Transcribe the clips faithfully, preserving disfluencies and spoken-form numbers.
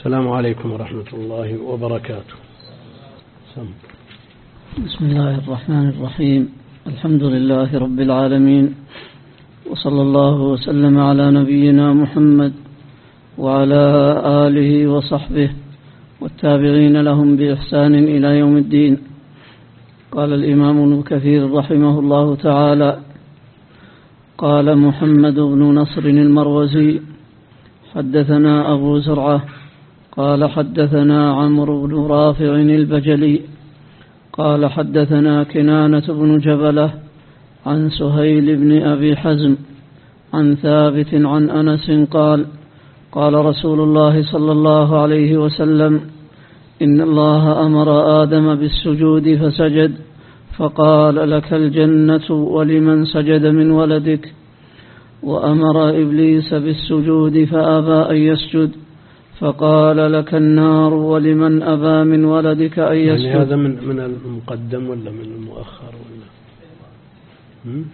السلام عليكم ورحمة الله وبركاته. سم. بسم الله الرحمن الرحيم. الحمد لله رب العالمين، وصلى الله وسلم على نبينا محمد وعلى آله وصحبه والتابعين لهم بإحسان إلى يوم الدين. قال الإمام ابن كثير رحمه الله تعالى: قال محمد بن نصر المروزي: حدثنا أبو زرعة قال حدثنا عمرو بن رافع البجلي قال حدثنا كنانة بن جبلة عن سهيل بن أبي حزم عن ثابت عن أنس قال: قال رسول الله صلى الله عليه وسلم: إن الله أمر آدم بالسجود فسجد، فقال: لك الجنة ولمن سجد من ولدك. وأمر إبليس بالسجود فأبى أن يسجد، فقال: لك النار ولمن أبى من ولدك أن يسجد. يعني هذا من من المقدم ولا من المؤخر ولا؟ هم؟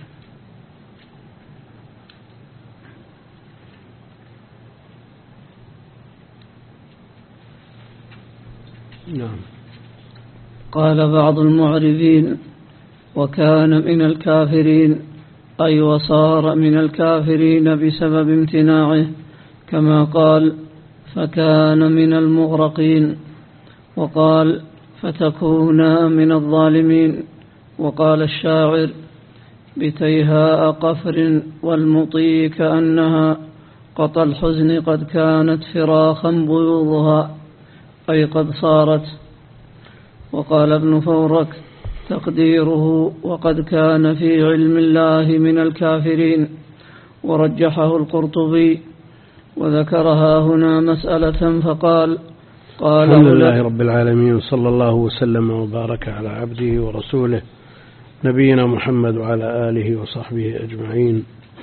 نعم. قال بعض المعربين: وكان من الكافرين، أي وصار من الكافرين بسبب امتناعه، كما قال: فكان من المغرقين. وقال: فتكونا من الظالمين. وقال الشاعر: بتيهاء قفر والمطي كأنها قطى الحزن قد كانت فراخا بيوضها، أي قد صارت. وقال ابن فورك: تقديره: وقد كان في علم الله من الكافرين. ورجحه القرطبي، وذكرها هنا مسألة فقال: قال: الحمد لله رب العالمين، صلى الله وسلم وبارك على عبده ورسوله نبينا محمد وعلى آله وصحبه أجمعين.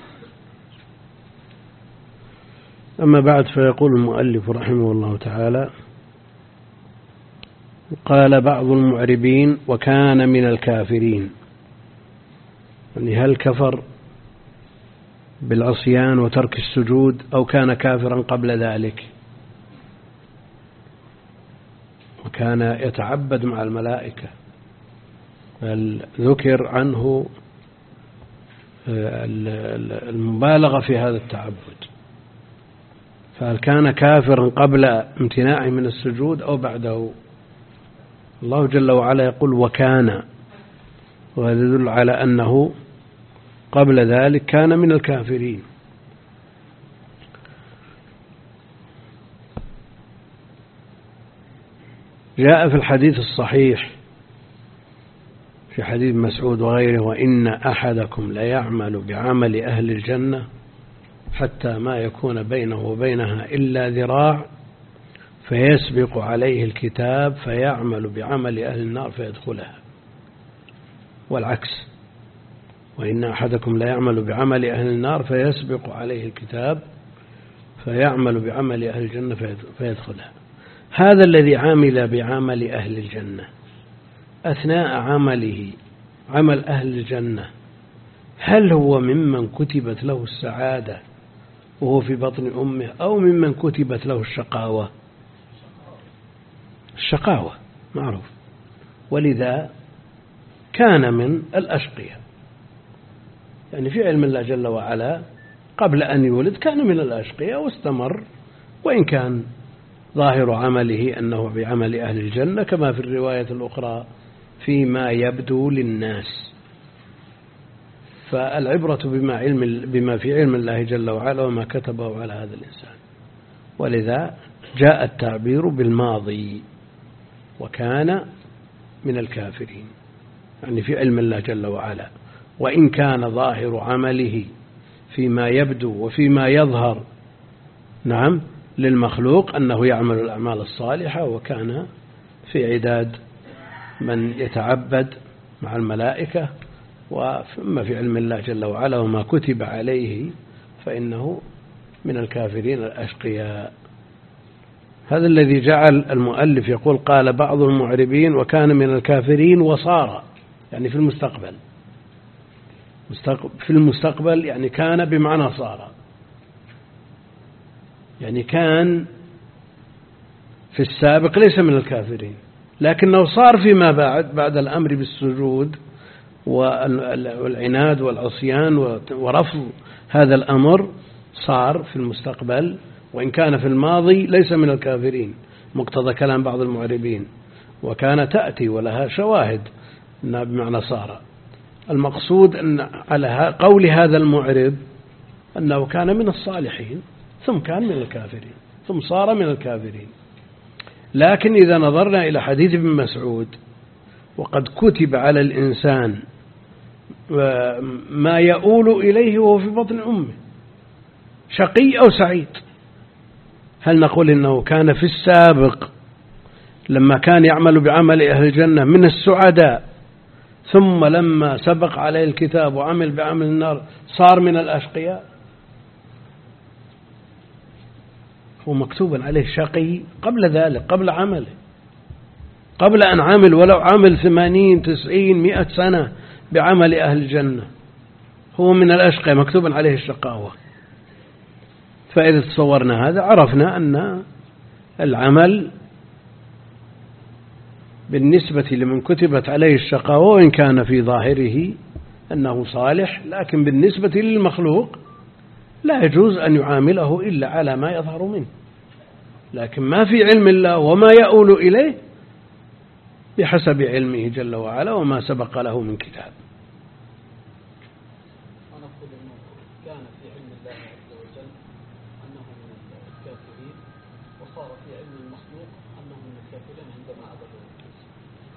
أما بعد، فيقول المؤلف رحمه الله تعالى: قال بعض المعربين: وكان من الكافرين. يعني هل كفر بالعصيان وترك السجود أو كان كافرا قبل ذلك؟ وكان يتعبد مع الملائكة، بل ذكر عنه المبالغة في هذا التعبد، فهل كان كافرا قبل امتناعه من السجود أو بعده؟ الله جل وعلا يقول: وكان، وهذا يدل على أنه قبل ذلك كان من الكافرين. جاء في الحديث الصحيح في حديث مسعود وغيره: وإن أحدكم ليعمل بعمل أهل الجنة حتى ما يكون بينه وبينها إلا ذراع، فيسبق عليه الكتاب فيعمل بعمل أهل النار فيدخلها. والعكس: وإن أحدكم لا يعمل بعمل أهل النار فيسبق عليه الكتاب فيعمل بعمل أهل الجنة فيدخلها. هذا الذي عمل بعمل أهل الجنة أثناء عمله عمل أهل الجنة، هل هو ممن كتبت له السعادة وهو في بطن أمه، أو ممن كتبت له الشقاوة؟ الشقاوة معروف، ولذا كان من الأشقياء. يعني في علم الله جل وعلا قبل أن يولد كان من الأشقياء واستمر، وإن كان ظاهر عمله أنه بعمل أهل الجنة، كما في الرواية الأخرى: فيما يبدو للناس. فالعبرة بما, علم بما في علم الله جل وعلا وما كتبه على هذا الإنسان، ولذا جاء التعبير بالماضي: وكان من الكافرين، يعني في علم الله جل وعلا. وإن كان ظاهر عمله فيما يبدو وفيما يظهر نعم للمخلوق أنه يعمل الأعمال الصالحة، وكان في عداد من يتعبد مع الملائكة، وثم في علم الله جل وعلا وما كتب عليه فإنه من الكافرين الأشقياء. هذا الذي جعل المؤلف يقول: قال بعض المعربين: وكان من الكافرين وصار، يعني في المستقبل. في المستقبل يعني كان بمعنى صار، يعني كان في السابق ليس من الكافرين، لكنه صار فيما بعد بعد الأمر بالسجود والعناد والعصيان ورفض هذا الأمر، صار في المستقبل وإن كان في الماضي ليس من الكافرين مقتضى كلام بعض المعربين، وكان تأتي ولها شواهد بمعنى صار. المقصود أن على قول هذا المعرب أنه كان من الصالحين ثم كان من الكافرين ثم صار من الكافرين. لكن إذا نظرنا إلى حديث ابن مسعود وقد كتب على الإنسان ما يؤول إليه وهو في بطن أمه شقي أو سعيد، هل نقول إنه كان في السابق لما كان يعمل بعمل أهل الجنة من السعداء، ثم لما سبق عليه الكتاب وعمل بعمل النار صار من الأشقياء؟ هو مكتوب عليه شقي قبل ذلك، قبل عمله، قبل أن عمل ولو عمل ثمانين تسعين مئة سنة بعمل أهل الجنة هو من الأشقياء مكتوب عليه الشقاوة. فإذا تصورنا هذا عرفنا أن العمل بالنسبة لمن كتبت عليه الشقاوة وإن كان في ظاهره أنه صالح، لكن بالنسبة للمخلوق لا يجوز أن يعامله إلا على ما يظهر منه، لكن ما في علم الله وما يؤول إليه بحسب علمه جل وعلا وما سبق له من كتاب. ونقول أنه كان في علم الله عز وجل أنه من الكافرين، وصار في علم المخلوق أنه من الكافرين عندما عبدوا الإنس.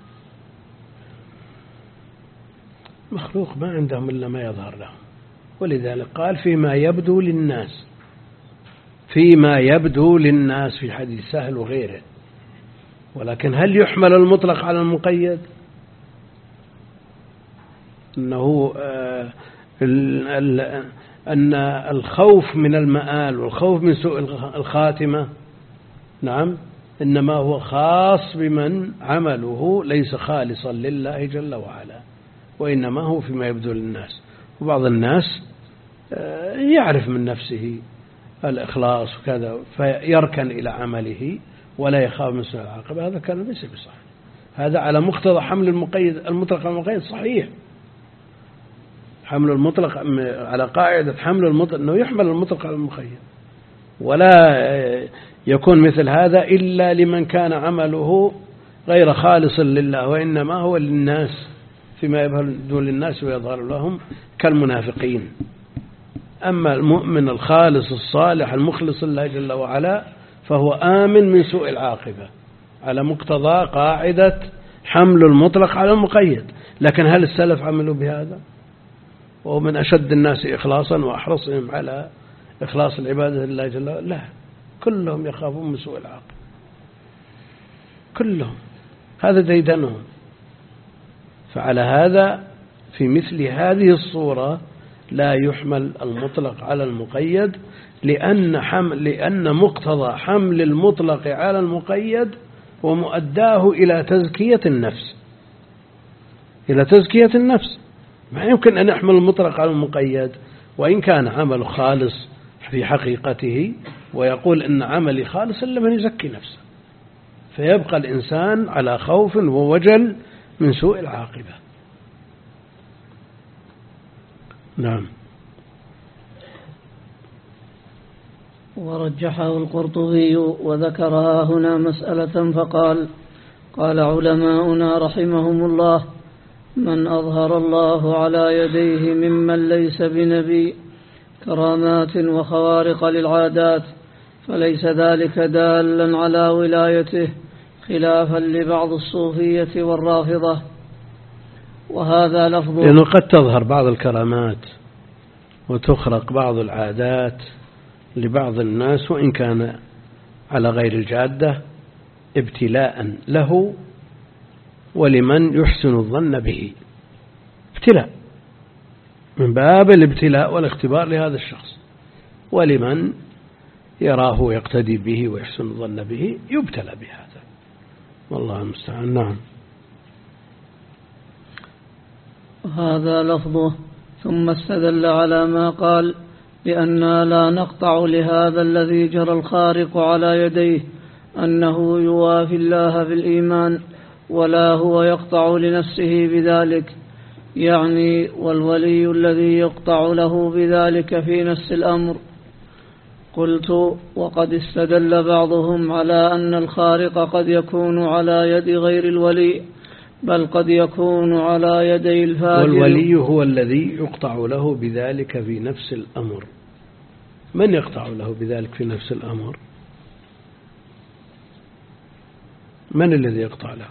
مخلوق ما عندهم إلا ما يظهر لهم، ولذلك قال فيما يبدو للناس، فيما يبدو للناس في حديث سهل وغيره. ولكن هل يحمل المطلق على المقيد؟ أنه آه أن الخوف من المآل والخوف من سوء الخاتمة نعم إنما هو خاص بمن عمله ليس خالصا لله جل وعلا، وإنما هو فيما يبدو للناس. وبعض الناس آه يعرف من نفسه الإخلاص وكذا فيركن إلى عمله ولا يخاف من سوء العاقبة، هذا كان ليس بصحيح. هذا على مقتضى حمل المقيد المطلق على المقيد صحيح، حمل المطلق على قاعدة حمل المطلق أنه يحمل المطلق على المقيد، ولا يكون مثل هذا إلا لمن كان عمله غير خالص لله وإنما هو للناس فيما يبدو للناس ويظهر لهم كالمنافقين. أما المؤمن الخالص الصالح المخلص لله جل وعلا فهو آمن من سوء العاقبة على مقتضى قاعدة حمل المطلق على المقيد. لكن هل السلف عملوا بهذا؟ وهو من أشد الناس إخلاصا وأحرصهم على إخلاص العبادة لله جل وعلا؟ لا، كلهم يخافون من سوء العاقبة، كلهم، هذا ديدنهم. فعلى هذا في مثل هذه الصورة لا يحمل المطلق على المقيد، لأن, حمل لأن مقتضى حمل المطلق على المقيد ومؤداه إلى تزكية النفس، إلى تزكية النفس. ما يمكن أن يحمل المطلق على المقيد وإن كان عمل خالص في حقيقته ويقول إن عملي خالص إلا من يزكي نفسه، فيبقى الإنسان على خوف ووجل من سوء العاقبة. نعم. ورجحه القرطبي وذكرها هنا مسألة فقال: قال علماؤنا رحمهم الله: من أظهر الله على يديه ممن ليس بنبي كرامات وخوارق للعادات فليس ذلك دالا على ولايته، خلافا لبعض الصوفية والرافضة. وهذا لفظ، لأنه قد تظهر بعض الكرامات وتخرق بعض العادات لبعض الناس وإن كان على غير الجادة ابتلاء له ولمن يحسن الظن به، ابتلاء من باب الابتلاء والاختبار لهذا الشخص، ولمن يراه يقتدي به ويحسن الظن به يبتلى بهذا، والله المستعان. نعم. هذا لفظه. ثم استدل على ما قال بأننا لا نقطع لهذا الذي جرى الخارق على يديه أنه يوافي الله بالإيمان ولا هو يقطع لنفسه بذلك، يعني والولي الذي يقطع له بذلك في نفس الأمر. قلت: وقد استدل بعضهم على أن الخارق قد يكون على يد غير الولي، بل قد يكون على يدي الفاجر. والولي هو الذي يقطع له بذلك في نفس الأمر. من يقطع له بذلك في نفس الأمر؟ من الذي يقطع له؟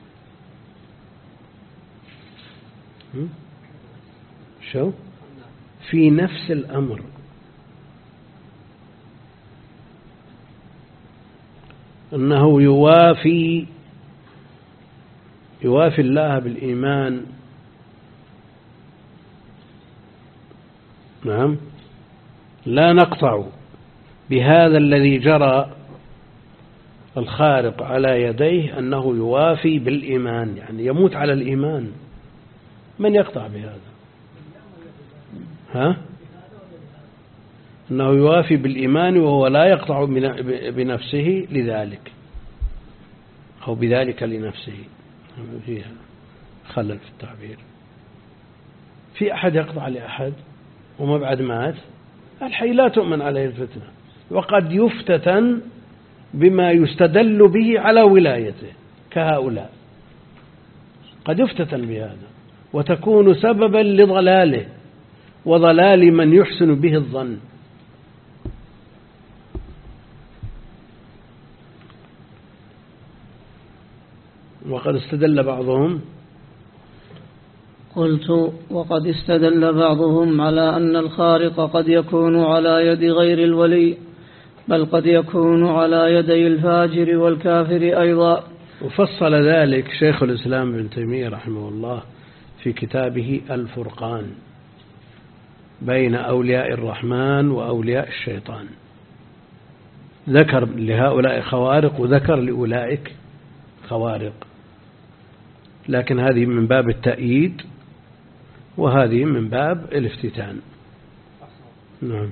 شو؟ في نفس الأمر. أنه يوافي يوافي الله بالإيمان. نعم، لا نقطع بهذا الذي جرى الخارق على يديه أنه يوافي بالإيمان، يعني يموت على الإيمان. من يقطع بهذا؟ ها؟ أنه يوافي بالإيمان وهو لا يقطع بنفسه لذلك أو بذلك لنفسه. فيها خلل في التعبير. في أحد يقطع لأحد وما بعد مات؟ الحي لا تؤمن عليه الفتنة، وقد يفتتن بما يستدل به على ولايته كهؤلاء، قد يفتتن بهذا وتكون سببا لضلاله وضلال من يحسن به الظن. وقد استدل بعضهم قلت: وقد استدل بعضهم على أن الخارق قد يكون على يد غير الولي، بل قد يكون على يدي الفاجر والكافر أيضا. وفصل ذلك شيخ الإسلام ابن تيمية رحمه الله في كتابه الفرقان بين أولياء الرحمن وأولياء الشيطان. ذكر لهؤلاء خوارق وذكر لأولئك خوارق، لكن هذه من باب التأييد وهذه من باب الافتتان. نعم.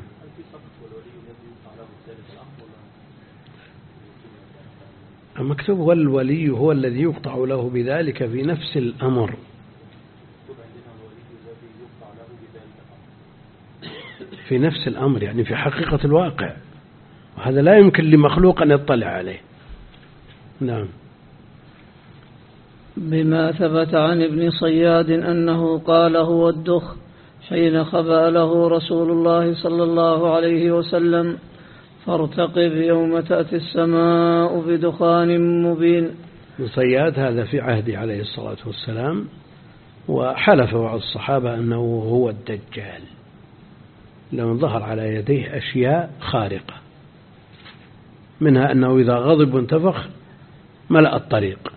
مكتوب: والولي هو الذي يقطع له بذلك في نفس الأمر. في نفس الأمر يعني في حقيقة الواقع، وهذا لا يمكن لمخلوق أن يطلع عليه. نعم. بما ثبت عن ابن صياد أنه قال: هو الدخ، حين خبأ له رسول الله صلى الله عليه وسلم: فارتقب يوم تأتي السماء بدخان مبين. ابن صياد هذا في عهده عليه الصلاة والسلام، وحلف بعض الصحابة أنه هو الدجال، لأنه ظهر على يديه أشياء خارقة، منها أنه إذا غضب وانتفخ ملأ الطريق.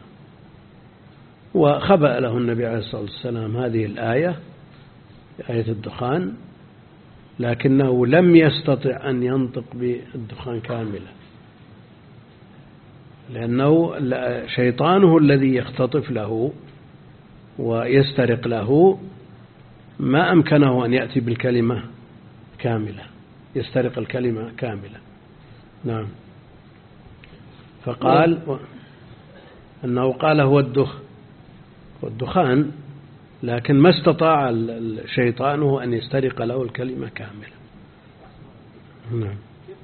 وخبأ له النبي عليه الصلاة والسلام هذه الآية، آية الدخان، لكنه لم يستطع أن ينطق بالدخان كاملة، لأنه شيطانه الذي يختطف له ويسترق له ما أمكنه أن يأتي بالكلمة كاملة، يسترق الكلمة كاملة. نعم. فقال أنه قال هو الدخ والدخان، لكن ما استطاع الشيطان أن يسترق له الكلمة كاملة. نعم.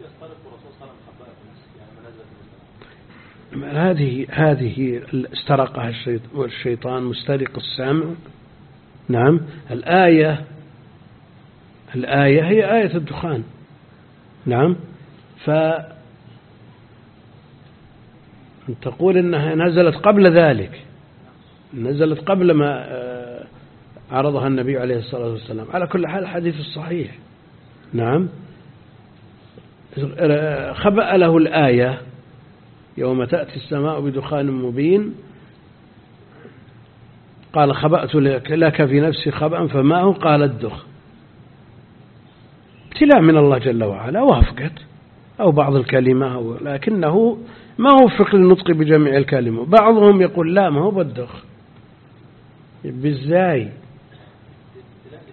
هذه هذه استرقها الشيطان مسترق السمع. نعم. الآية الآية هي آية الدخان. نعم. ف تقول إنها نزلت قبل ذلك، نزلت قبل ما عرضها النبي عليه الصلاة والسلام. على كل حال الحديث الصحيح. نعم. خبأ له الآية يوم تأتي السماء بدخان مبين، قال: خبأت لك في نفسي خبأ فما هو؟ قال: الدخ. ابتلاء من الله جل وعلا، وافقت أو بعض الكلمة، لكنه ما هو وفق للنطق بجميع الكلمة. بعضهم يقول: لا، ما هو بالدخ. بالزاي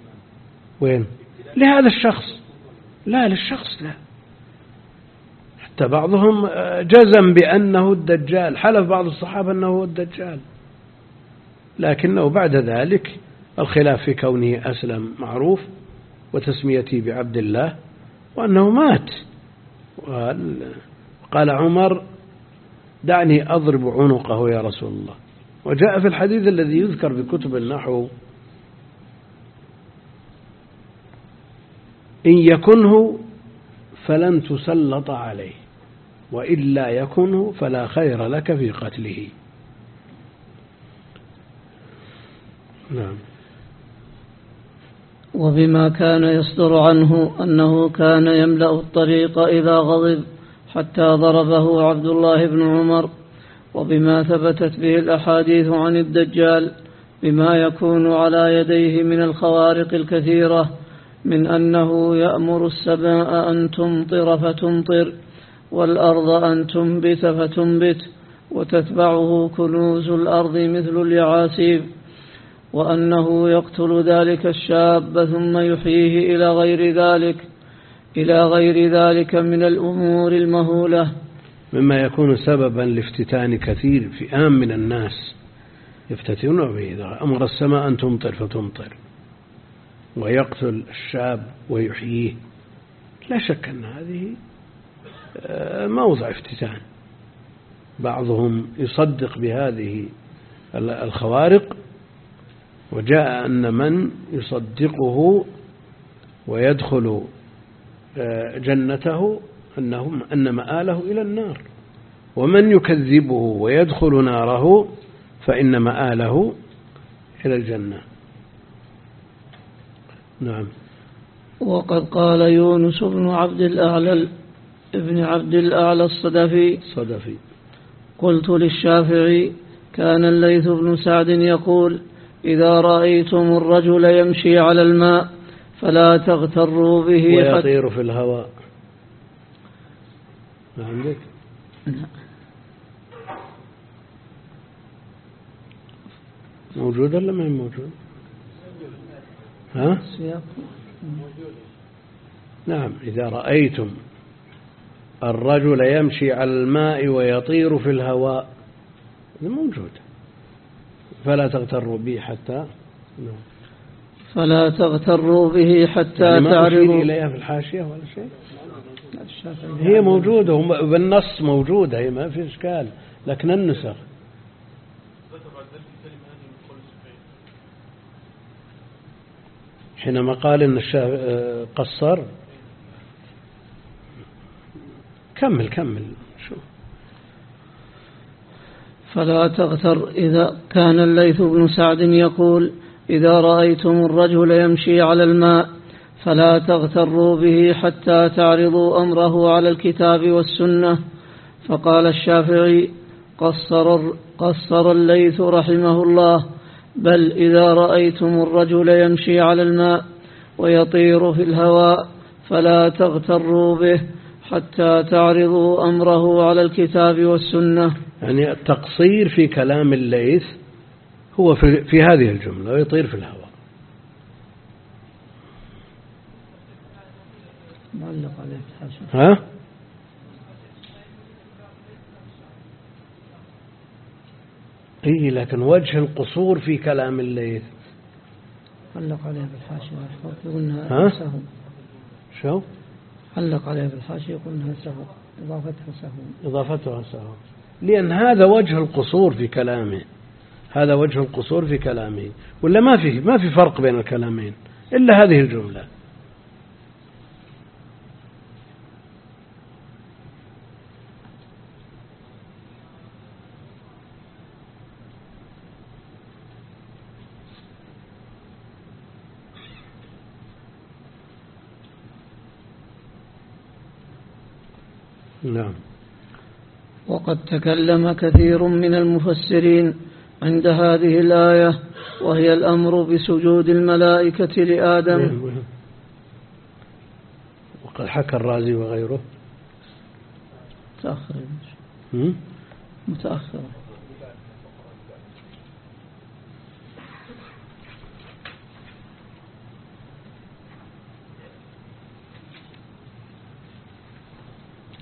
وين؟ لهذا الشخص، لا للشخص لا، حتى بعضهم جزم بأنه الدجال، حلف بعض الصحابة أنه هو الدجال، لكنه بعد ذلك الخلاف في كونه أسلم معروف، وتسميته بعبد الله، وأنه مات. قال عمر: دعني أضرب عنقه يا رسول الله. وجاء في الحديث الذي يذكر بكتب النحو: إن يكنه فلن تسلط عليه، وإلا يكنه فلا خير لك في قتله. نعم. وبما كان يصدر عنه أنه كان يملأ الطريق إذا غضب حتى ضربه عبد الله بن عمر، وبما ثبتت به الأحاديث عن الدجال بما يكون على يديه من الخوارق الكثيرة، من أنه يأمر السماء أن تمطر فتمطر، والأرض أن تنبت فتنبت، وتتبعه كنوز الأرض مثل اليعاسيب، وأنه يقتل ذلك الشاب ثم يحييه إلى غير ذلك إلى غير ذلك من الأمور المهولة، مما يكون سببا لافتتان كثير فئام من الناس يفتتنون به. إذا أمر السماء أن تمطر فتمطر، ويقتل الشاب ويحييه، لا شك أن هذه موضع افتتان. بعضهم يصدق بهذه الخوارق، وجاء أن من يصدقه ويدخل جنته أنه أن مآله إلى النار، ومن يكذبه ويدخل ناره فإن مآله إلى الجنة. نعم. وقد قال يونس بن عبد الأعلى ابن عبد الأعلى الصدفي صدفي قلت للشافعي: كان الليث بن سعد يقول: إذا رأيتم الرجل يمشي على الماء فلا تغتروا به ويطير في الهواء. ما عندك؟ موجود ولا ما هي موجود؟ ها؟ نعم. إذا رأيتم الرجل يمشي على الماء ويطير في الهواء، موجود. فلا تغتروا به حتى فلا تغتروا به حتى يعني تعرضوا إليها في الحاشية ولا شيء. هي موجودة بالنص موجودة، هي ما في إشكال، لكن النسخ حينما قال إن الشافعي قصر. كمل كمل شو. فلا تغتر. إذا كان الليث بن سعد يقول: إذا رأيتم الرجل يمشي على الماء فلا تغتروا به حتى تعرضوا أمره على الكتاب والسنة. فقال الشافعي: قصر, قصر الليث رحمه الله: بل إذا رأيتم الرجل يمشي على الماء ويطير في الهواء فلا تغتروا به حتى تعرضوا أمره على الكتاب والسنة. يعني التقصير في كلام الليث هو في, في هذه الجملة: ويطير في الهواء. معلق عليه الحاشية. ها؟ إيه، لكن وجه القصور في كلام الليث علق عليه بالحاشية قلنا ها؟ سهو. شو؟ علق عليه بالحاشية قلنا سهو، إضافتها سهو. إضافتها سهو، لأن هذا وجه القصور في كلامه، هذا وجه القصور في كلامه، ولا ما في ما في فرق بين الكلامين إلا هذه الجملة. نعم. وقد تكلم كثير من المفسرين عند هذه الآية، وهي الأمر بسجود الملائكة لآدم. وقد حكى الرازي وغيره. متأخر متأخر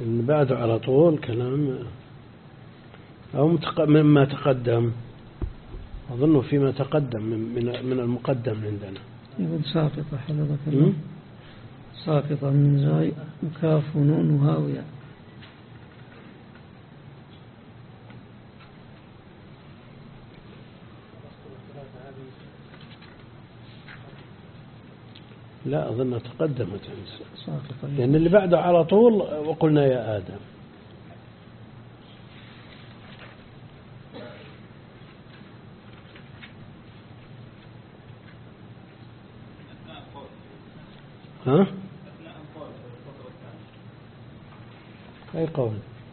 بعده على طول كلام أو مما تقدم، أظنه فيما تقدم من من المقدم عندنا. يقول ساقطة حضرتك الله، ساقطة من زاي وكاف ونون وهاوية. لا أظن تقدمت ساقطة، لأن اللي بعده على طول وقلنا يا آدم. ها؟ أي قول؟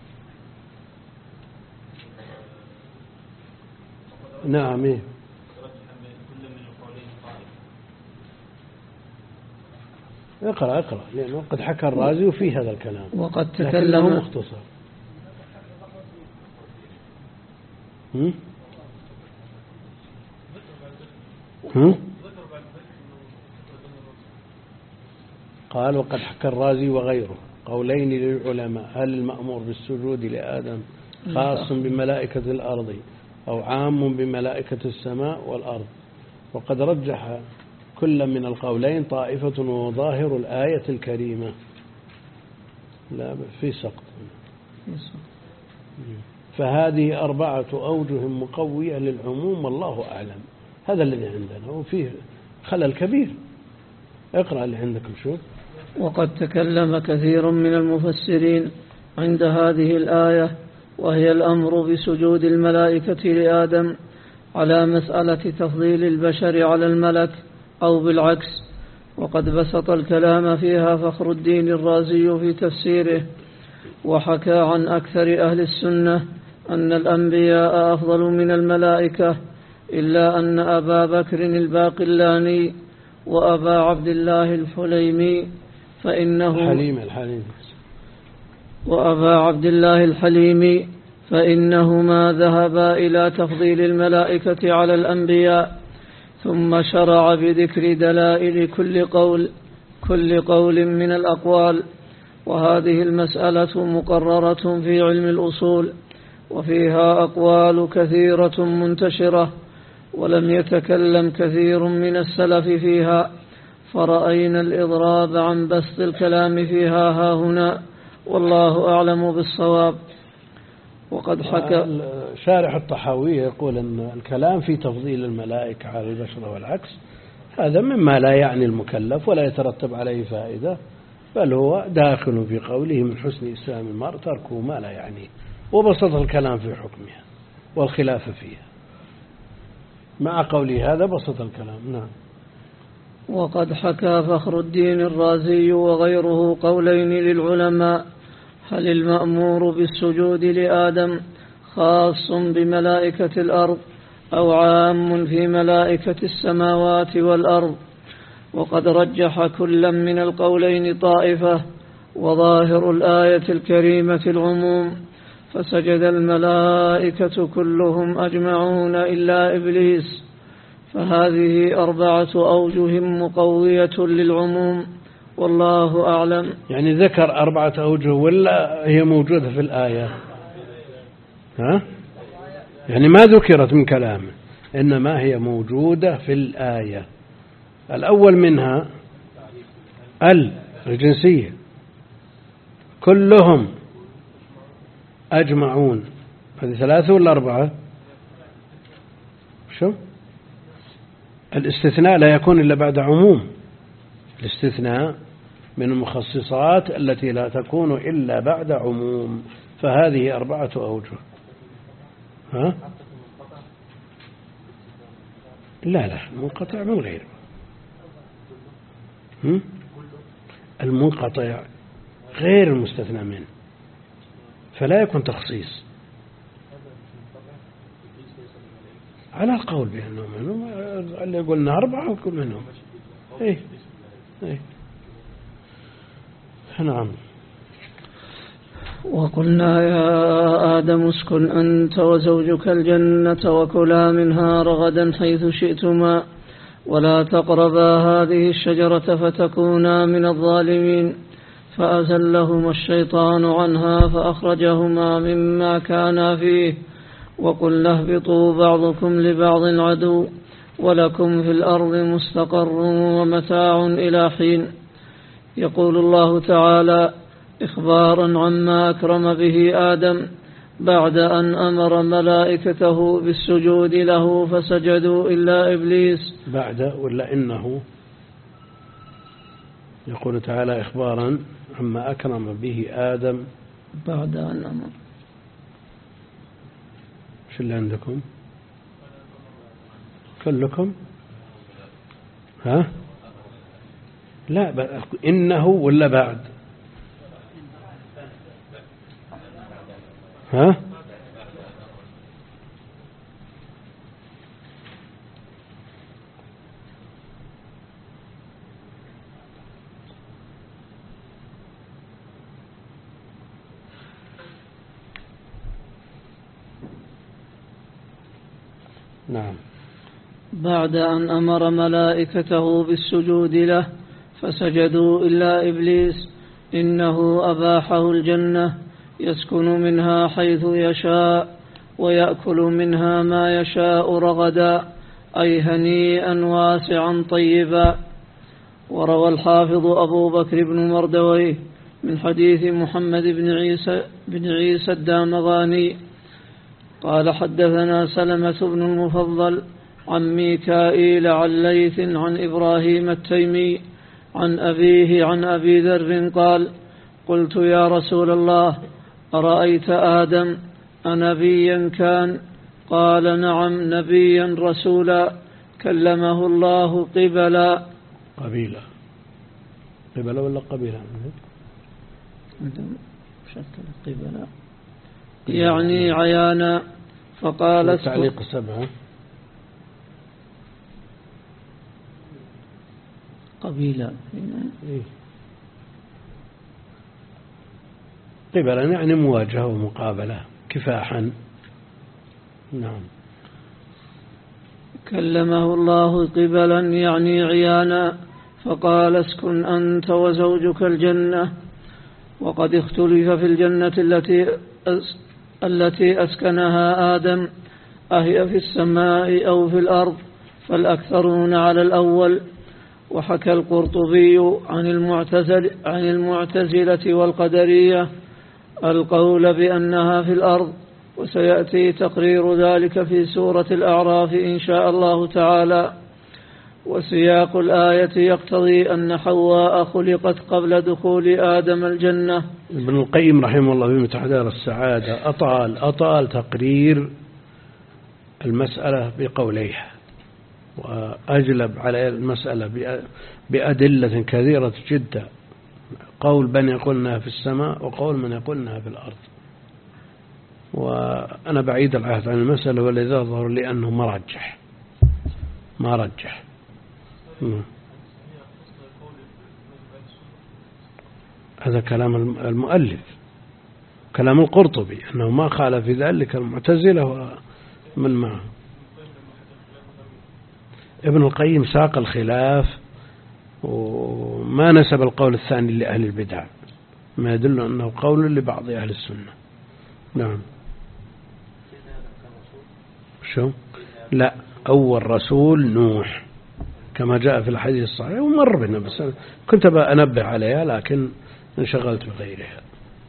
نعم. إيه؟ اقرأ اقرأ لأنه قد حكى الرازي وفي هذا الكلام وقد تكلم مختصر. هم؟ هم؟ قال وقد حكى الرازي وغيره قولين للعلماء: هل المأمور بالسجود لآدم خاص بملائكة الأرض أو عام بملائكة السماء والأرض؟ وقد رجح كل من القولين طائفة وظاهر الآية الكريمة. لا في سقط. فهذه أربعة أوجه مقوية للعموم والله أعلم. هذا الذي عندنا وفيه خلل كبير. اقرأ اللي عندكم. شوف. وقد تكلم كثير من المفسرين عند هذه الآية وهي الأمر بسجود الملائكة لآدم على مسألة تفضيل البشر على الملك أو بالعكس، وقد بسط الكلام فيها فخر الدين الرازي في تفسيره، وحكى عن أكثر أهل السنة أن الأنبياء أفضل من الملائكة، إلا أن أبا بكر الباقلاني وأبا عبد الله الحليمي فإنه الحليم الحليم وأبا عبد الله الحليمي فإنهما ذهبا إلى تفضيل الملائكة على الأنبياء، ثم شرع بذكر دلائل كل قول كل قول من الأقوال. وهذه المسألة مقررة في علم الأصول، وفيها أقوال كثيرة منتشرة، ولم يتكلم كثير من السلف فيها، فرأينا الإضراب عن بسط الكلام فيها هاهنا، والله أعلم بالصواب. وقد حكى شارح الطحاوية يقول أن الكلام في تفضيل الملائكة على البشر والعكس هذا مما لا يعني المكلف ولا يترتب عليه فائدة، بل هو داخل في قوله من حسن إسلام المرء تركه ما لا يعنيه، وبسط الكلام في حكمها والخلاف فيها. مع قوله هذا بسط الكلام. نعم. وقد حكى فخر الدين الرازي وغيره قولين للعلماء: هل المأمور بالسجود لآدم خاص بملائكة الأرض أو عام في ملائكة السماوات والأرض؟ وقد رجح كلا من القولين طائفة، وظاهر الآية الكريمة العموم، فسجد الملائكة كلهم أجمعون إلا إبليس. فهذه أربعة أوجه مقوية للعموم، والله أعلم. يعني ذكر أربعة أوجه ولا هي موجودة في الآية؟ ها؟ يعني ما ذكرت من كلامه، إنما هي موجودة في الآية. الأول منها ال الجنسية، كلهم أجمعون، هذه ثلاثة ولا أربعة؟ شو؟ الاستثناء لا يكون إلا بعد عموم. الاستثناء من المخصصات التي لا تكون إلا بعد عموم، فهذه أربعة أوجه. ها؟ لا لا منقطع من غيره. هم؟ المنقطع غير المستثنى منه، فلا يكون تخصيص على القول بأنه منهم. اللي قلنا أربعة وكل منهم. إيه إيه نعم. وقلنا يا آدم اسكن أنت وزوجك الجنة وكلا منها رغدا حيث شئتما ولا تقربا هذه الشجرة فتكونا من الظالمين. فأزلهما الشيطان عنها فأخرجهما مما كانا فيه وقلنا اهبطوا بعضكم لبعض عدو ولكم في الأرض مستقر ومتاع إلى حين. يقول الله تعالى إخبارا عما أكرم به آدم بعد أن أمر ملائكته بالسجود له فسجدوا إلا إبليس. بعد ولا إنه يقول تعالى إخبارا عما أكرم به آدم بعد أن أمر. شو اللي عندكم كلكم؟ ها لا إنه ولا بعد؟ ها نعم. بعد أن أمر ملائكته بالسجود له فسجدوا إلا إبليس إنه أباحه الجنة يسكن منها حيث يشاء ويأكل منها ما يشاء رغدا أي هنيئا واسعا طيبا. وروى الحافظ أبو بكر بن مردويه من حديث محمد بن عيسى, بن عيسى الدامغاني قال حدثنا سلمة بن المفضل عن ميكائيل عن ليث عن إبراهيم التيمي عن أبيه عن أبي ذر قال قلت يا رسول الله أرأيت آدم أنبيا كان؟ قال نعم نبيا رسولا كلمه الله قبلا. قبيلة قبلة ولا قبيلة؟ قبلا يعني عيانا. فقال تعليق سبعة قبيلة إيه؟ قبلا يعني مواجهة ومقابلة كفاحا. نعم. كلمه الله قبلا يعني عيانا فقال اسكن أنت وزوجك الجنة. وقد اختلف في الجنة التي أس التي أسكنها آدم أهي في السماء أو في الأرض فالأكثرون على الأول. وحكى القرطبي عن المعتزل عن المعتزلة والقدرية القول بأنها في الأرض وسيأتي تقرير ذلك في سورة الأعراف إن شاء الله تعالى. وسياق الآية يقتضي أن حواء خلقت قبل دخول آدم الجنة. ابن القيم رحمه الله في مفتاح دار السعادة أطال أطال تقرير المسألة بقوليها وأجلب على المسألة بأدلة كثيرة جدا. قول من يقولنا في السماء وقول من يقولنا في الأرض. وأنا بعيد العهد عن المسألة ولذا ظهر لي أنه مرجح ما رجح. هذا كلام المؤلف كلام القرطبي أنه ما خالف في ذلك المعتزلة ومن معه. ابن القيم ساق الخلاف وما نسب القول الثاني لأهل البدع ما يدل أنه قول لبعض أهل السنة. نعم. شو لا أول رسول نوح كما جاء في الحديث الصحيح ومر بنا بس كنت بأنبه عليها لكن انشغلت بغيرها.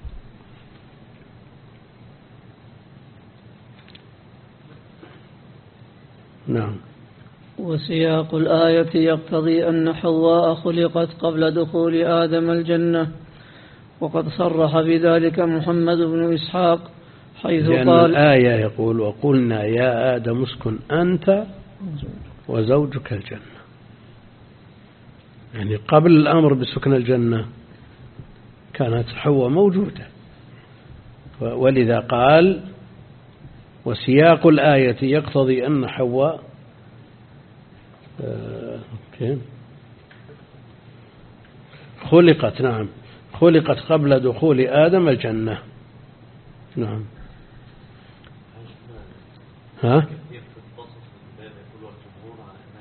نعم. وسياق الآية يقتضي أن حواء خلقت قبل دخول آدم الجنة. وقد صرح بذلك محمد بن إسحاق حيث لأن قال الآية يقول وقلنا يا آدم اسكن أنت وزوجك الجنة يعني قبل الأمر بسكن الجنة كانت حواء موجودة ولذا قال وسياق الآية يقتضي أن حواء خلقت نعم خلقت قبل دخول آدم الجنة. نعم. ها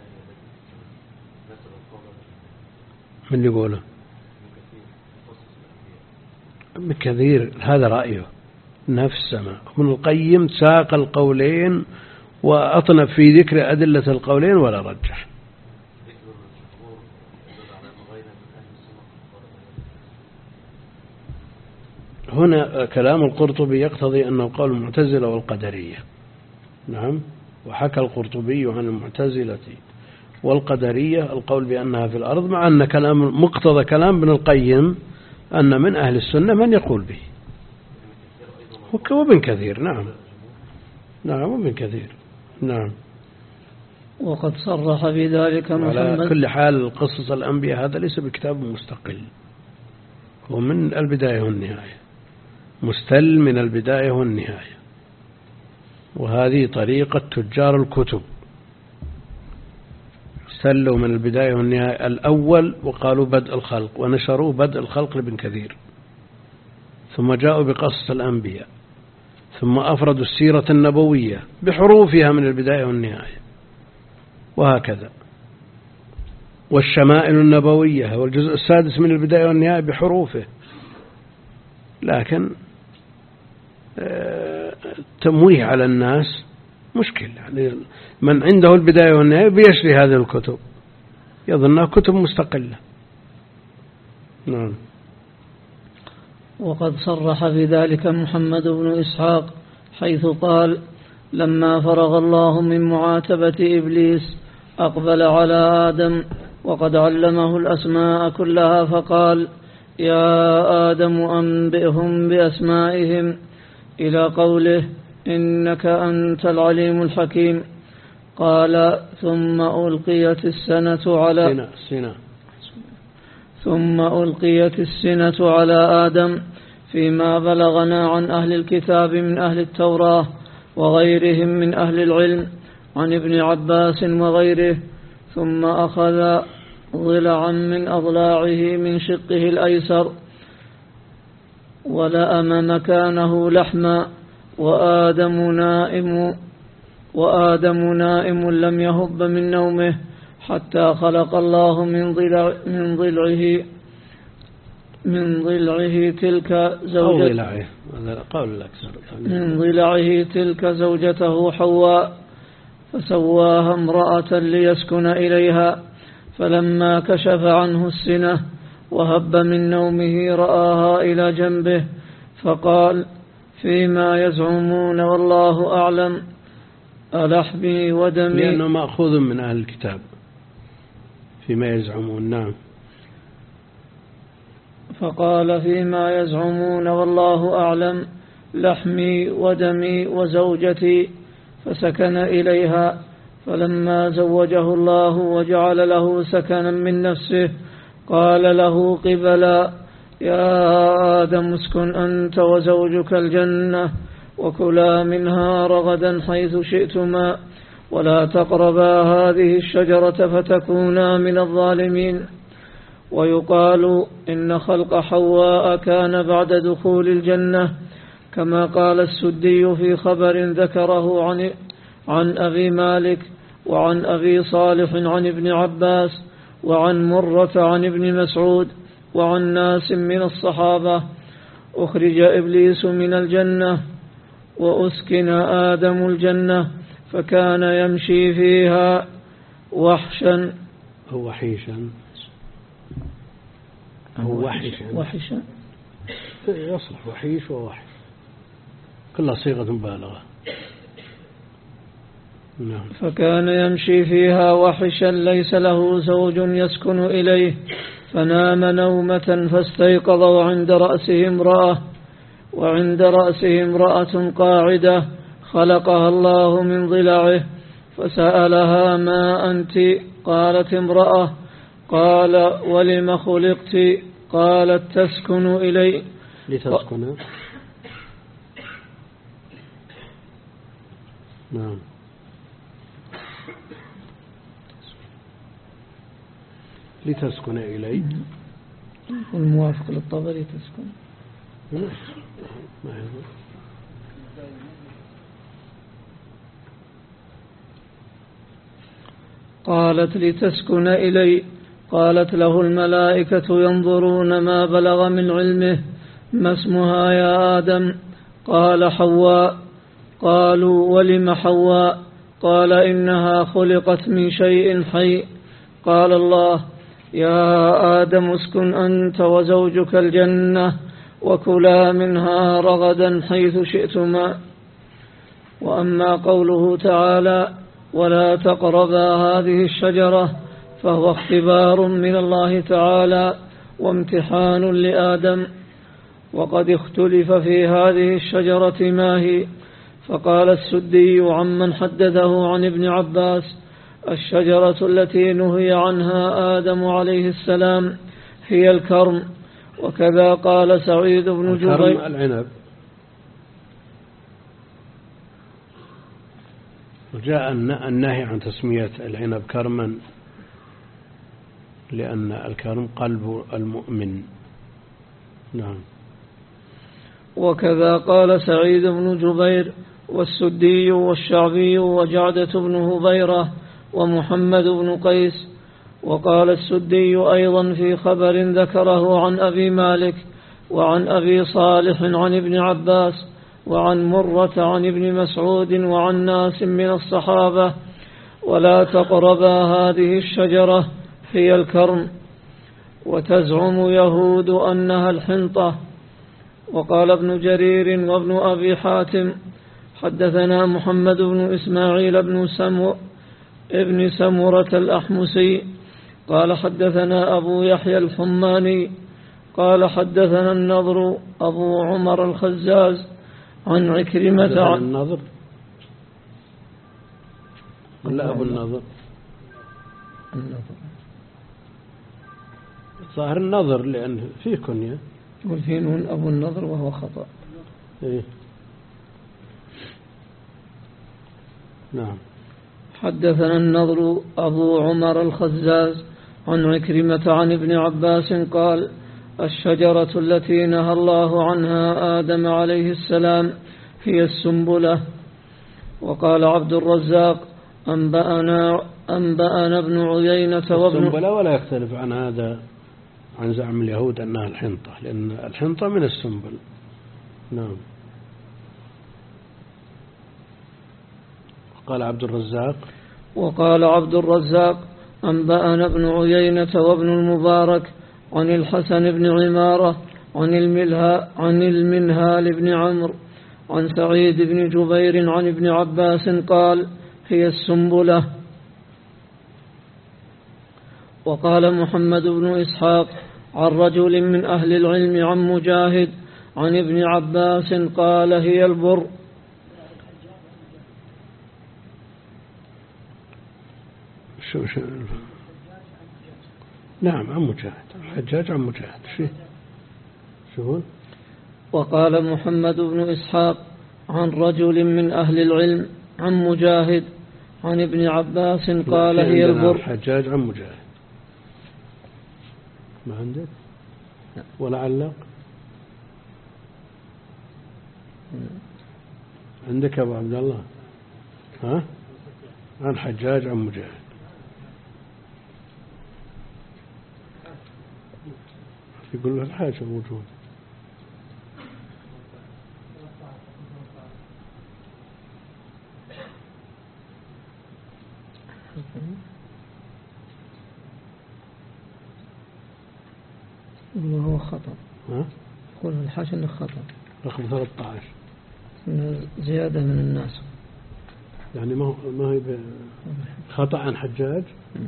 من اللي يقوله كثير هذا رأيه نفس ما ابن القيم ساق القولين وأطنب في ذكر أدلة القولين ولا رجح. هنا كلام القرطبي يقتضي أنه قول المعتزلة والقدرية. نعم. وحكى القرطبي عن المعتزلة والقدرية القول بأنها في الأرض، مع أن كلام مقتضى كلام ابن القيم أن من أهل السنة من يقول به، وابن كثير. نعم نعم وابن كثير. نعم. وقد صرح بذلك محمد. على كل حال قصص الأنبياء هذا ليس بكتاب مستقل، هو من البداية والنهاية، مستل من البداية والنهاية، وهذه طريقة تجار الكتب، استلوا من البداية والنهاية الأول وقالوا بدء الخلق، ونشروا بدء الخلق لابن كثير، ثم جاءوا بقصص الأنبياء، ثم أفردوا السيرة النبوية بحروفها من البداية والنهاية، وهكذا. والشمائل النبوية والجزء السادس من البداية والنهاية بحروفه. لكن تمويه على الناس مشكل، يعني من عنده البداية والنهاية بيشري هذه الكتب يظنها كتب مستقلة. نعم. وقد صرح بذلك محمد بن إسحاق حيث قال: لما فرغ الله من معاتبة إبليس أقبل على آدم وقد علمه الأسماء كلها فقال: يا آدم أنبئهم بأسمائهم، إلى قوله: إنك أنت العليم الحكيم. قال: ثم ألقيت السنة على سنة. ثم ألقيت السنة على آدم فيما بلغنا عن أهل الكتاب من أهل التوراة وغيرهم من أهل العلم عن ابن عباس وغيره، ثم أخذ ضلعا من أضلاعه من شقه الأيسر ولأم مكانه لحما، وآدم نائم وآدم نائم لم يهب من نومه حتى خلق الله من ضلع من ضلعه من ضلعه تلك زوجته من ضلعه تلك زوجته حواء، فسواها امرأة ليسكن إليها، فلما كشف عنه السنة وهب من نومه رآها إلى جنبه، فقال: فيما يزعمون والله أعلم، ألحمي ودمي. لأنه مأخوذ من أهل الكتاب فيما يزعمون. نعم. فقال: فيما يزعمون والله أعلم، لحمي ودمي وزوجتي، فسكن إليها. فلما زوجه الله وجعل له سكنا من نفسه قال له قبلا: يا آدم اسكن أنت وزوجك الجنة وكلا منها رغدا حيث شئتما ولا تقربا هذه الشجرة فتكونا من الظالمين. ويقال إن خلق حواء كان بعد دخول الجنة، كما قال السدي في خبر ذكره عن عن أبي مالك وعن أبي صالح عن ابن عباس وعن مرة عن ابن مسعود وعن ناس من الصحابة: أخرج إبليس من الجنة وأسكن آدم الجنة، فكان يمشي فيها وحشا هو وحيشا هو وحشا وحشا يصلح وحيش ووحش كلها صيغة مبالغة. نعم. فكان يمشي فيها وحشا ليس له زوج يسكن إليه، فنام نومة فاستيقظ وعند رأسه امرأة وعند رأسه امرأة قاعدة خلقها الله من ضلعه، فسألها: ما أنت؟ قالت: امرأة. قال: ولم خلقت؟ قالت: تسكن إلي. لتسكن. نعم. لتسكن إلي الموافق للطبري تسكن. ما هذا؟ قالت: لتسكن إلي. قالت له الملائكة: ينظرون ما بلغ من علمه، ما اسمها يا آدم؟ قال حواء. قالوا ولم حواء؟ قال إنها خلقت من شيء حي. قال الله يا آدم اسكن أنت وزوجك الجنة وكلا منها رغدا حيث شئتما. وأما قوله تعالى ولا تقربا هذه الشجرة فهو اختبار من الله تعالى وامتحان لآدم. وقد اختلف في هذه الشجرة ما هي، فقال السدي عمن حدثه عن ابن عباس الشجرة التي نهي عنها آدم عليه السلام هي الكرم. وكذا قال سعيد بن جبير. العنب. وجاء النهي عن تسمية العنب كرما لأن الكرم قلب المؤمن. نعم. وكذا قال سعيد بن جبير والسدي والشعبي وجعدة بن هبيرة ومحمد بن قيس. وقال السدي أيضا في خبر ذكره عن أبي مالك وعن أبي صالح عن ابن عباس وعن مرة عن ابن مسعود وعن ناس من الصحابة ولا تقربا هذه الشجرة هي الكرم. وتزعم يهود أنها الحنطة. وقال ابن جرير وابن أبي حاتم حدثنا محمد بن إسماعيل بن سمو ابن سمرة الأحمسي قال حدثنا أبو يحيى الحماني قال حدثنا النضر أبو عمر الخزاز عن عكرمة عن النضر ولا أبو النضر؟ ظاهر النظر لأنه فيه كنية والفين هون أبو النضر وهو خطأ. إيه. نعم. حدثنا النضر أبو عمر الخزاز عن عكرمة عن ابن عباس قال الشجرة التي نهى الله عنها آدم عليه السلام هي السنبلة. وقال عبد الرزاق أنبأنا, أنبأنا ابن عيينة وابن السنبلة ولا يختلف عن هذا عن زعم اليهود أنها الحنطة لأن الحنطة من السنبل. نعم. قال عبد الرزاق وقال عبد الرزاق أنبأنا ابن عيينة وابن المبارك عن الحسن بن عمارة عن الملها عن المنهال بن عمرو عن سعيد بن جبير عن ابن عباس قال هي السنبلة. وقال محمد بن إسحاق عن رجل من أهل العلم عن مجاهد عن ابن عباس قال هي البر. شو شو نعم عن مجاهد حجاج عن مجاهد شو شو وقال محمد بن إسحاق عن رجل من أهل العلم عن مجاهد عن ابن عباس قال هي البر. حجاج عن مجاهد ما عندك ولا علق عندك أبو عبد الله؟ ها عن حجاج عن مجاهد. يقول له الحاجة موجود. وهو خطأ. ها؟ يقول الحاجة انه خطأ. رقم ثلاثة عشر. إنه زيادة من الناس. يعني ما هو ما هي خطأ عن حجاج.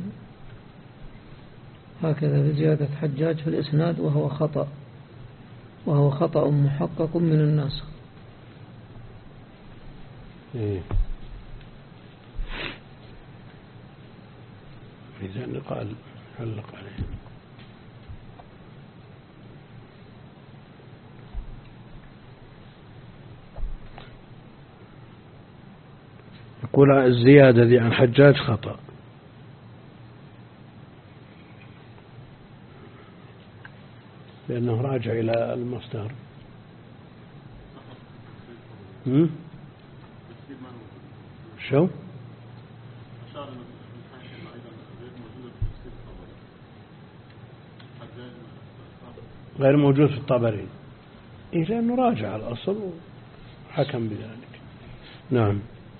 هكذا بزيادة حجاج في الإسناد وهو خطأ وهو خطأ محقق من الناس. إيه. إذا قال علق عليه. يقول الزيادة ذي عن حجاج خطأ. لأنه راجع إلى المصدر. هم؟ شو؟ غير موجود في الطبري. إيه لأنه راجع الأصل وحكم بذلك. نعم.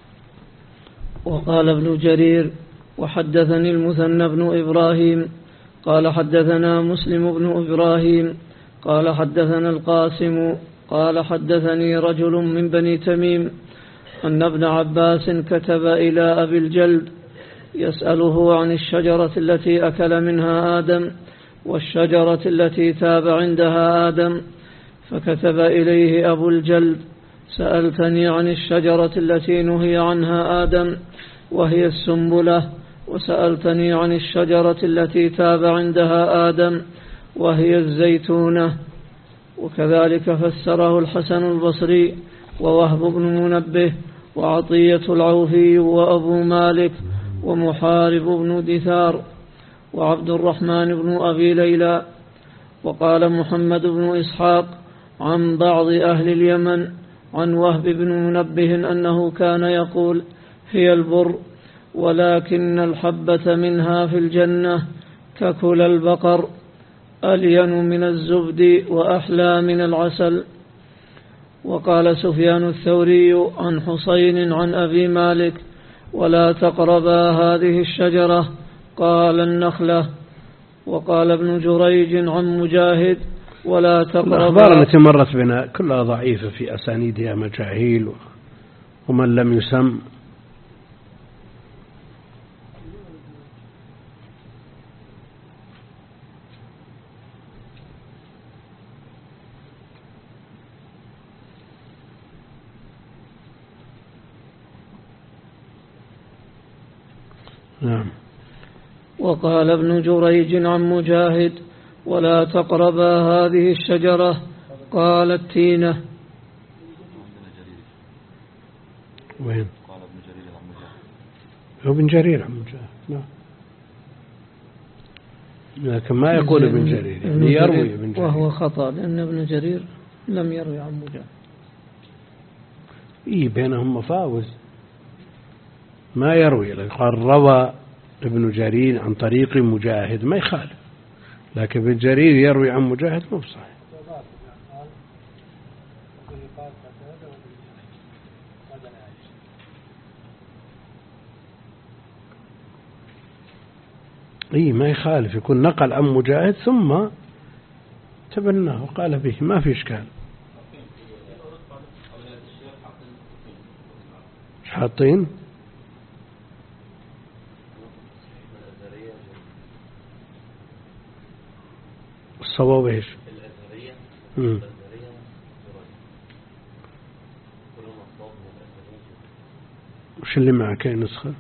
وقال ابن جرير وحدثني المثنى بن إبراهيم قال حدثنا مسلم بن إبراهيم قال حدثنا القاسم قال حدثني رجل من بني تميم أن ابن عباس كتب إلى أبي الجلد يسأله عن الشجرة التي أكل منها آدم والشجرة التي تاب عندها آدم، فكتب إليه أبو الجلد: سألتني عن الشجرة التي نهي عنها آدم وهي السنبلة، وسألتني عن الشجرة التي تاب عندها آدم وهي الزيتونة. وكذلك فسره الحسن البصري ووهب بن منبه وعطية العوفي وأبو مالك ومحارب بن دثار وعبد الرحمن بن أبي ليلى. وقال محمد بن إسحاق عن بعض أهل اليمن عن وهب بن منبه أنه كان يقول: هي البر، ولكن الحبة منها في الجنة ككل البقر، ألين من الزبد وأحلى من العسل. وقال سفيان الثوري عن حسين عن أبي مالك: ولا تقربا هذه الشجرة، قال النخلة. وقال ابن جريج عن مجاهد: ولا تقربا. الأخبار التي مرت بنا كلها ضعيفة في أسانيدها مجاهيل ومن لم يسم. نعم. وقال ابن جريج عن مجاهد: ولا تقربا هذه الشجرة، قال التينة. وين؟ قال ابن جرير عن مجاهد. ابن جرير عن مجاهد. نعم. لكن ما يقول ابن جرير، يعني يروي ابن جرير، وهو خطأ لأن ابن جرير لم يروي عن مجاهد. إيه بينهم مفاوز، ما يروي. قال روى ابن جرير عن طريق مجاهد ما يخالف، لكن ابن جرير يروي عن مجاهد مو بصحيح. إيه ما يخالف، يكون نقل عن مجاهد ثم تبناه وقال به، ما في إشكال. حاطين الصواب ايش؟ الأزهرية. وش اللي معك أي نسخة؟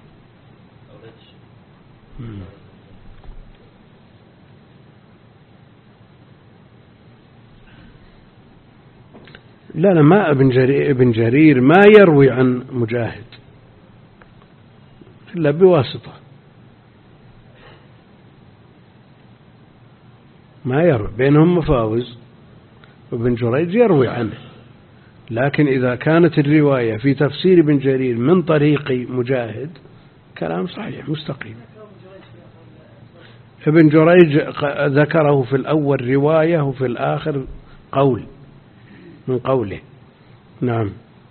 لا لا ما ابن جرير, ابن جرير ما يروي عن مجاهد إلا بواسطة، ما يروي، بينهم مفاوز، وابن جريج يروي عنه. لكن إذا كانت الرواية في تفسير ابن جرير من طريق مجاهد كلام صحيح مستقيم. ابن جريج ذكره في الأول رواية وفي الآخر قول من قوله. نعم.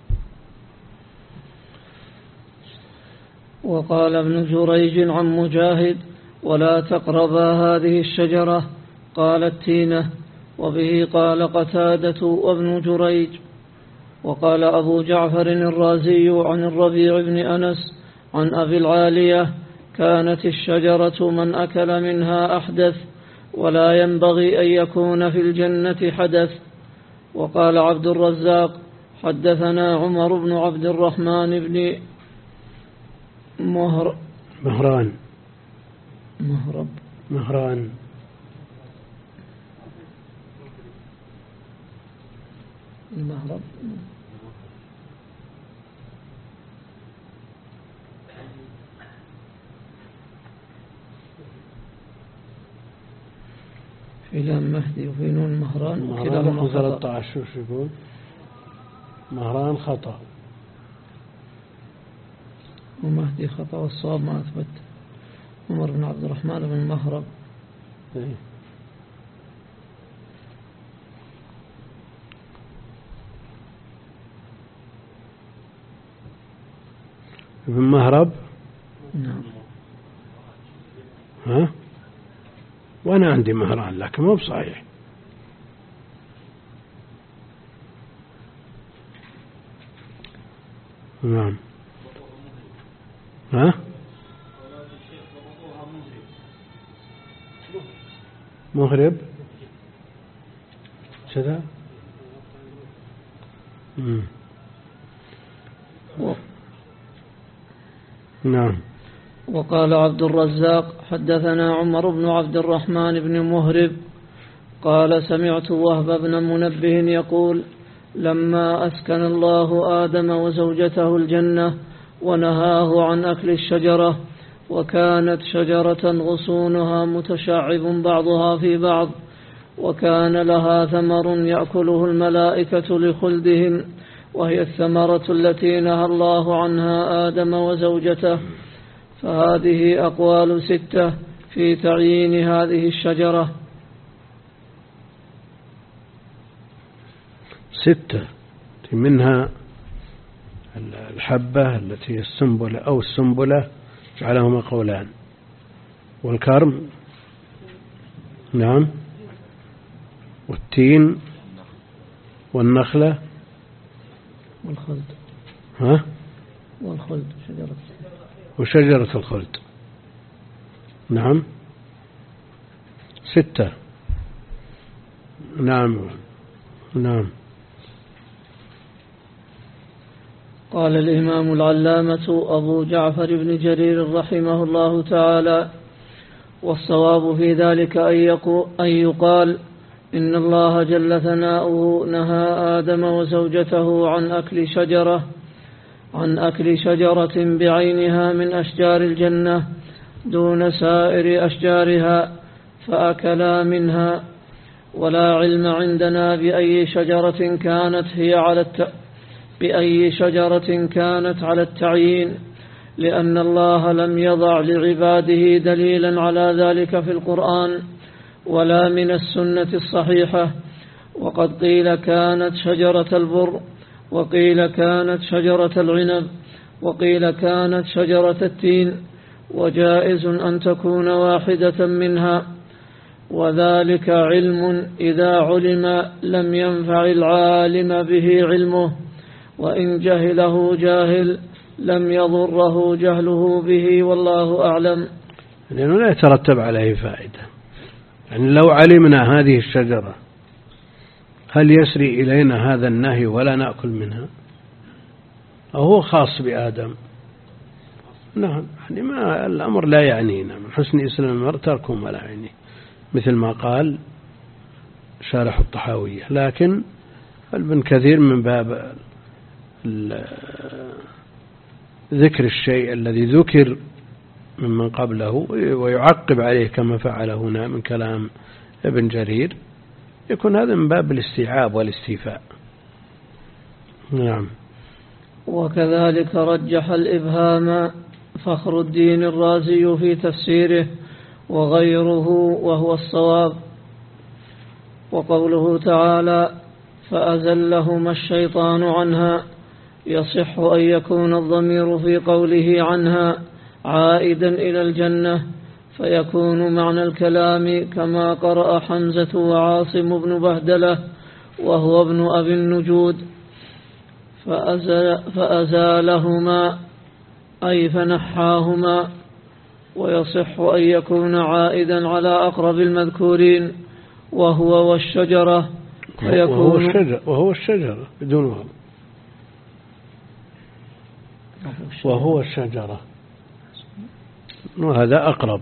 وقال ابن جريج عن مجاهد: ولا تقربا هذه الشجرة، قال التينة. وبه قال قتادة وابن جريج. وقال أبو جعفر الرازي عن الربيع بن أنس عن أبي العالية: كانت الشجرة من أكل منها أحدث، ولا ينبغي أن يكون في الجنة حدث. وقال عبد الرزاق: حدثنا عمر بن عبد الرحمن بن مهر مهران مهرب مهران المهرب في لام مهدي وفي نون مهران. مهران ثلاثة عشر شو يقول؟ مهران خطأ ومهدي خطأ، والصواب ما أثبت عمر بن عبد الرحمن بن مهرب. إيه. ابن مهرب. نعم. ها؟ وأنا عندي مهران لكن مو بصحيح. نعم. ها؟ مغرب كذا. نعم. وقال عبد الرزاق حدثنا عمر بن عبد الرحمن بن مهرب قال سمعت وهب بن منبه يقول لما أسكن الله آدم وزوجته الجنة ونهاه عن أكل الشجرة وكانت شجرة غصونها متشعب بعضها في بعض وكان لها ثمر يأكله الملائكة لخلدهم وهي الثمرة التي نهى الله عنها آدم وزوجته، فهذه أقوال ستة في تعيين هذه الشجرة. ستة منها الحبة التي السنبلة أو السنبلة جعلهما قولان، والكرم نعم، والتين والنخلة والخلد. ها؟ والخلد شجرة وشجرة الخلد. نعم ستة. نعم نعم. قال الإمام العلامة أبو جعفر بن جرير رحمه الله تعالى: والصواب في ذلك أن يقال إن الله جل ثناؤه نهى آدم وزوجته عن أكل شجرة عن أكل شجرة بعينها من أشجار الجنة دون سائر أشجارها فأكلا منها، ولا علم عندنا بأي شجرة كانت هي على الت... بأي شجرة كانت على التعيين، لأن الله لم يضع لعباده دليلا على ذلك في القرآن ولا من السنة الصحيحة. وقد قيل كانت شجرة البر، وقيل كانت شجرة العنب، وقيل كانت شجرة التين، وجائز أن تكون واحدة منها، وذلك علم إذا علم لم ينفع العالم به علمه، وإن جهله جاهل لم يضره جهله به، والله أعلم. لأنه لا يترتب عليه فائدة. يعني لو علمنا هذه الشجرة هل يسري إلينا هذا النهي ولا نأكل منها؟ أو هو خاص بآدم؟ نعم، يعني ما الأمر لا يعنينا، من حسن إسلام المرء تركه ما لا يعنيه، مثل ما قال شارح الطحاوية. لكن ابن كثير من باب ذكر الشيء الذي ذكر ممن قبله ويعقب عليه كما فعل هنا من كلام ابن جرير، يكون هذا من باب الاستيعاب والاستيفاء. نعم. وكذلك رجح الإبهام فخر الدين الرازي في تفسيره وغيره وهو الصواب. وقوله تعالى فأزلهما الشيطان عنها، يصح أن يكون الضمير في قوله عنها عائدا إلى الجنة، فيكون معنى الكلام كما قرأ حمزة وعاصم بن بهدلة وهو ابن أبي النجود، فأزال فأزالهما أي فنحاهما. ويصح أن يكون عائدا على أقرب المذكورين وهو والشجرة، وهو الشجرة, وهو الشجرة بدون وهو وهو الشجرة، وهذا أقرب.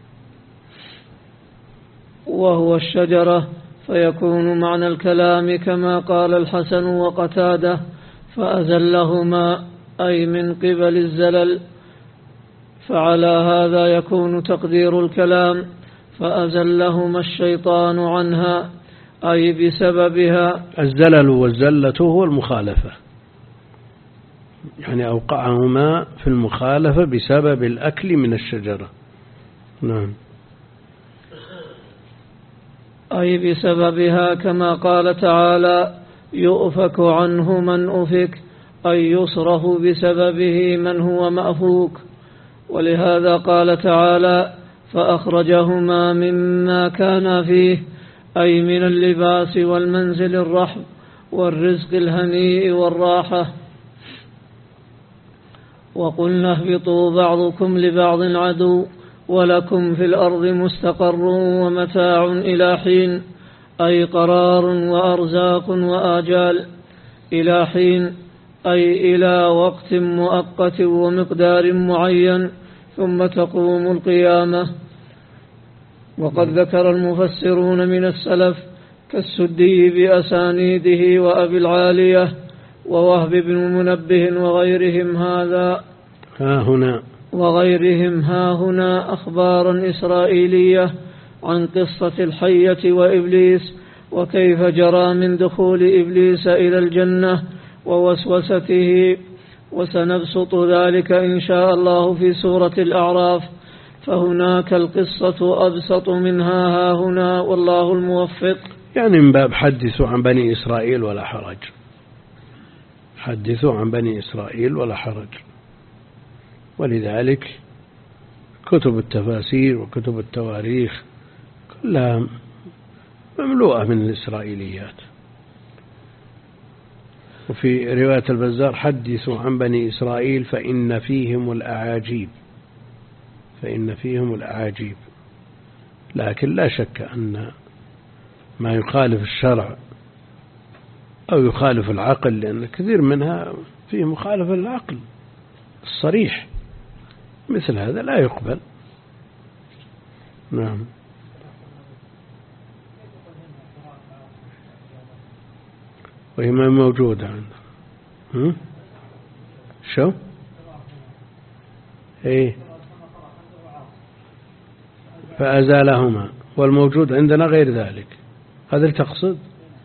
وهو الشجرة فيكون معنى الكلام كما قال الحسن وقتادة فأزلهما أي من قبل الزلل، فعلى هذا يكون تقدير الكلام فأزلهما الشيطان عنها أي بسببها. الزلل والزلة هو المخالفة، يعني أوقعهما في المخالفة بسبب الأكل من الشجرة. نعم. أي بسببها كما قال تعالى يؤفك عنه من أفك أي يصرف بسببه من هو مأفوك. ولهذا قال تعالى: فأخرجهما مما كان فيه، أي من اللباس والمنزل الرحب والرزق الهنيء والراحة. وقلنا اهبطوا بعضكم لبعض عدو ولكم في الأرض مستقر ومتاع إلى حين، أي قرار وأرزاق وآجال. إلى حين أي إلى وقت مؤقت ومقدار معين، ثم تقوم القيامة. وقد ذكر المفسرون من السلف كالسدي بأسانيده وأبي العالية ووهب بن منبه وغيرهم هذا ها هنا وغيرهم ها هنا أخبارا إسرائيلية عن قصة الحية وإبليس، وكيف جرى من دخول إبليس إلى الجنة ووسوسته، وسنبسط ذلك إن شاء الله في سورة الأعراف، فهناك القصة أبسط منها ها هنا، والله الموفق. يعني من باب حدثوا عن بني إسرائيل ولا حرج، حدثوا عن بني إسرائيل ولا حرج. ولذلك كتب التفاسير وكتب التواريخ كلها مملوءة من الإسرائيليات. وفي رواية البزار: حدثوا عن بني إسرائيل فإن فيهم الأعاجيب، فإن فيهم الأعاجيب. لكن لا شك أن ما يخالف الشرع أو يخالف العقل، لأن كثير منها فيه مخالفة للعقل الصريح، مثل هذا لا يقبل. نعم. وهي ما موجودة عندنا. شو ايه فأزالهما، والموجود عندنا غير ذلك. هذا اللي تقصد،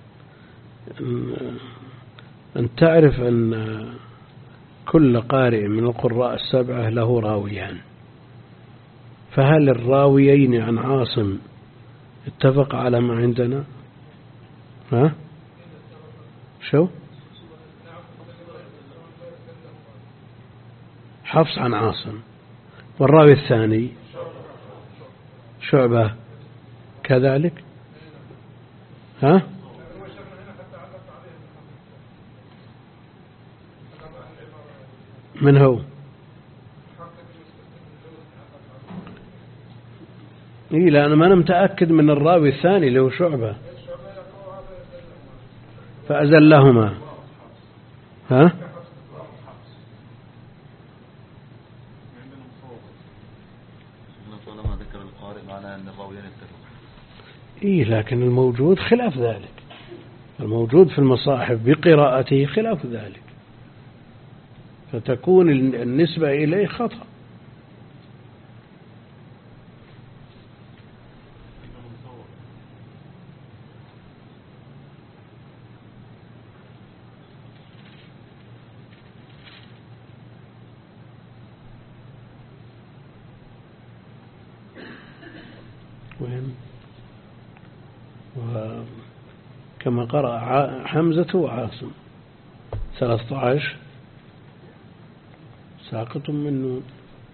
أن تعرف أن كل قارئ من القراء السبعة له راويان، فهل الراويين عن عاصم اتفق على ما عندنا؟ ها شو حفص عن عاصم، والراوي الثاني شعبة كذلك. ها من هو؟ إيه لا أنا ما أنا متأكد من الراوي الثاني اللي هو شعبة. فأزلهما. ها إيه لكن الموجود خلاف ذلك، الموجود في المصاحف بقراءته خلاف ذلك، فتكون النسبة إليه خطأ. وين وكما قرأ حمزة وعاصم ثلاثة عشر ساقط من نون.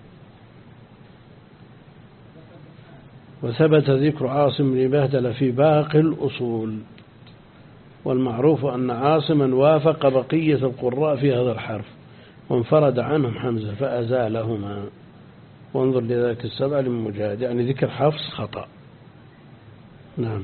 وثبت ذكر عاصم بن بهدل في باقي الأصول، والمعروف أن عاصما وافق بقية القراء في هذا الحرف وانفرد عنهم حمزة فأزالهما. وانظر لذلك السبع للمجاهد، يعني ذكر حفص خطأ. نعم.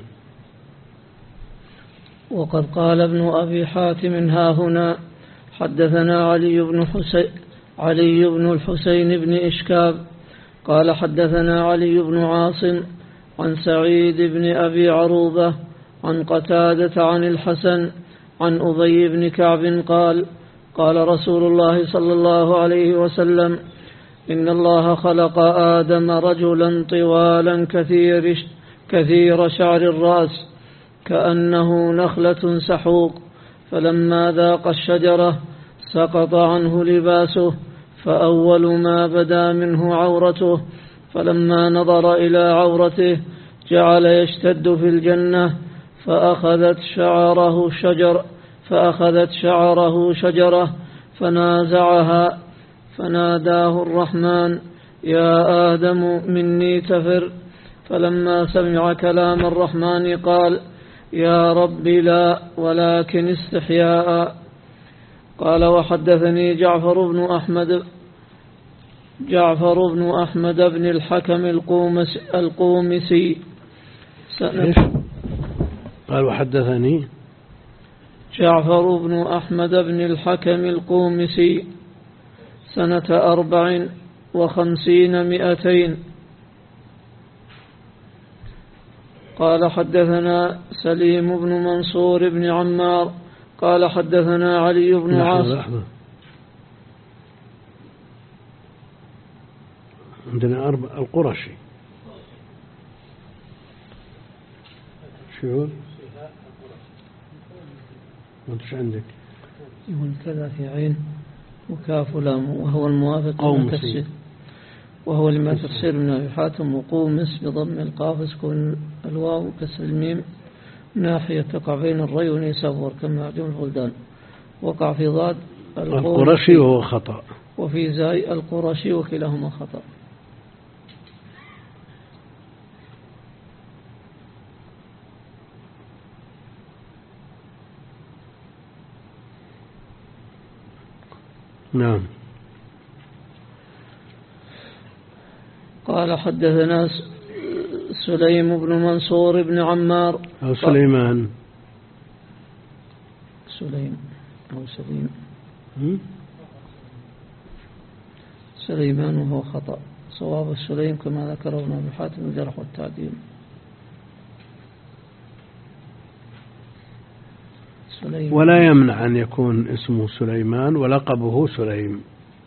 وقد قال ابن أبي حاتم ها هنا: حدثنا علي بن حسين علي بن الحسين بن إشكاب قال حدثنا علي بن عاصم عن سعيد بن أبي عروبة عن قتادة عن الحسن عن أبي بن كعب قال: قال رسول الله صلى الله عليه وسلم: إن الله خلق آدم رجلا طوالا كثير كثير شعر الرأس كأنه نخلة سحوق، فلما ذاق الشجرة سقط عنه لباسه، فأول ما بدا منه عورته، فلما نظر إلى عورته جعل يشتد في الجنة، فأخذت شعره شجر فأخذت شعره شجرة فنازعها فناداه الرحمن: يا آدم مني تفر. فلما سمع كلام الرحمن قال: يا رب لا، ولكن استحياء. قال: وحدثني جعفر بن أحمد جعفر بن أحمد بن الحكم القومس القومسي قال: وحدثني جعفر بن أحمد بن الحكم القومسي سنة أربع وخمسين مئتين. قال: حدثنا سليم بن منصور بن عمار قال: حدثنا علي بن عاصم. عندنا أربع القرشي شو وانتش عندك؟ يقول كذا في عين وكاف ولام، وهو الموافق لما تفسير وهو لما تفسير من أبي حاتم. وقومس بضم القاف سكون الواو كسر الميم ناحية تقع بين الري ونيسابور كما عجم البلدان. وقع في ضاد القرشي وهو خطأ، وفي زاي القرشي وكلاهما خطأ. نعم. قال: حدثنا سليم بن منصور بن عمار أو سليمان سليم أو سليم م? سليمان وهو خطأ، صواب السليم كما ذكره ابن أبي حاتم الجرح والتعديل. ولا يمنع أن يكون اسمه سليمان ولقبه سليم.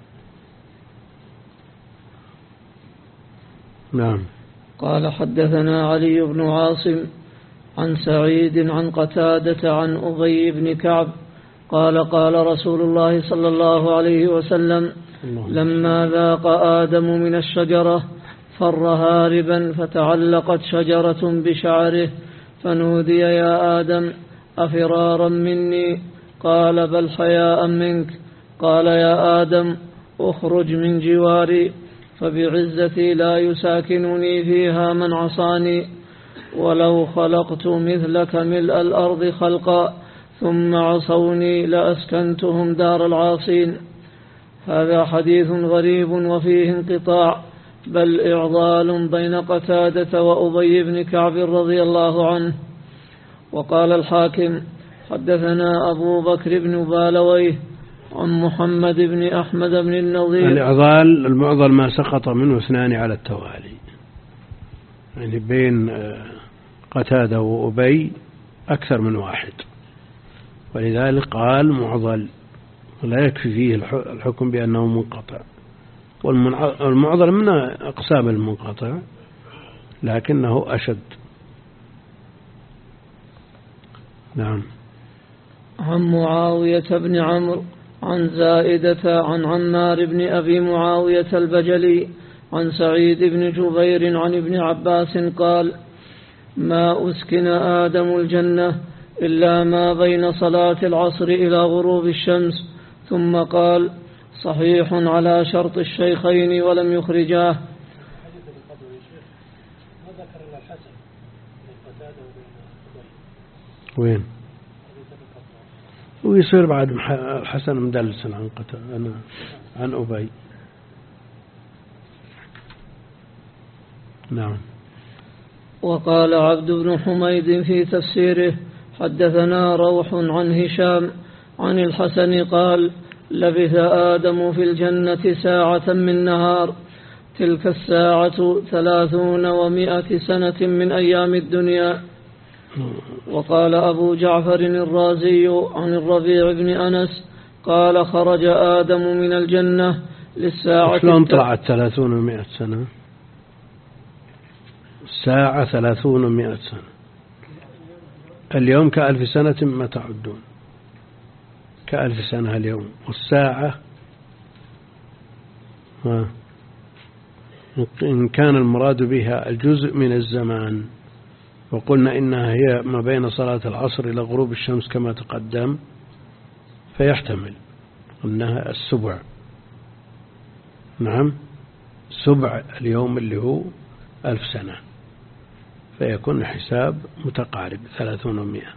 نعم. قال: حدثنا علي بن عاصم عن سعيد عن قتادة عن أبي بن كعب قال: قال رسول الله صلى الله عليه وسلم: لما ذاق آدم من الشجرة فر هاربا فتعلقت شجرة بشعره فنودي: يا آدم أفرارا مني؟ قال: بل حياء منك. قال: يا آدم أخرج من جواري، فبعزتي لا يساكنني فيها من عصاني، ولو خلقت مثلك ملء الأرض خلقا ثم عصوني لأسكنتهم دار العاصين. هذا حديث غريب وفيه انقطاع، بل إعضال بين قتادة وأبي بن كعب رضي الله عنه. وقال الحاكم: حدثنا أبو بكر بن بالويه عن محمد بن أحمد بن النظير. الإعضال المعضل ما سقط منه اثنان على التوالي، يعني بين قتادة وأبي أكثر من واحد، ولذلك قال معضل، ولا يكفي فيه الحكم بأنه منقطع. والمعضل من أقسام المنقطع لكنه أشد. نعم. عن معاوية بن عمرو عن زائدة عن عمار بن أبي معاوية البجلي عن سعيد بن جبير عن ابن عباس قال: ما أسكن آدم الجنة إلا ما بين صلاة العصر إلى غروب الشمس. ثم قال: صحيح على شرط الشيخين ولم يخرجاه. وين؟ ويصير بعد الحسن مدلسا عن قتادة عن أبي. نعم. وقال عبد بن حميد في تفسيره: حدثنا روح عن هشام عن الحسن قال: لبث آدم في الجنة ساعة من نهار، تلك الساعة ثلاثون ومائة سنة من أيام الدنيا. وقال أبو جعفر الرازي عن الربيع بن أنس قال: خرج آدم من الجنة للساعة. شلون طلعت ثلاثون ومائة سنة؟ الساعة ثلاثون ومائة سنة، اليوم كألف سنة ما تعدون، كألف سنة اليوم. والساعة إن كان المراد بها الجزء من الزمان، وقلنا إنها هي ما بين صلاة العصر إلى غروب الشمس كما تقدم، فيحتمل. أنها السبع. نعم، سبع اليوم اللي هو ألف سنة، فيكون الحساب متقارب ثلاثون ومئة،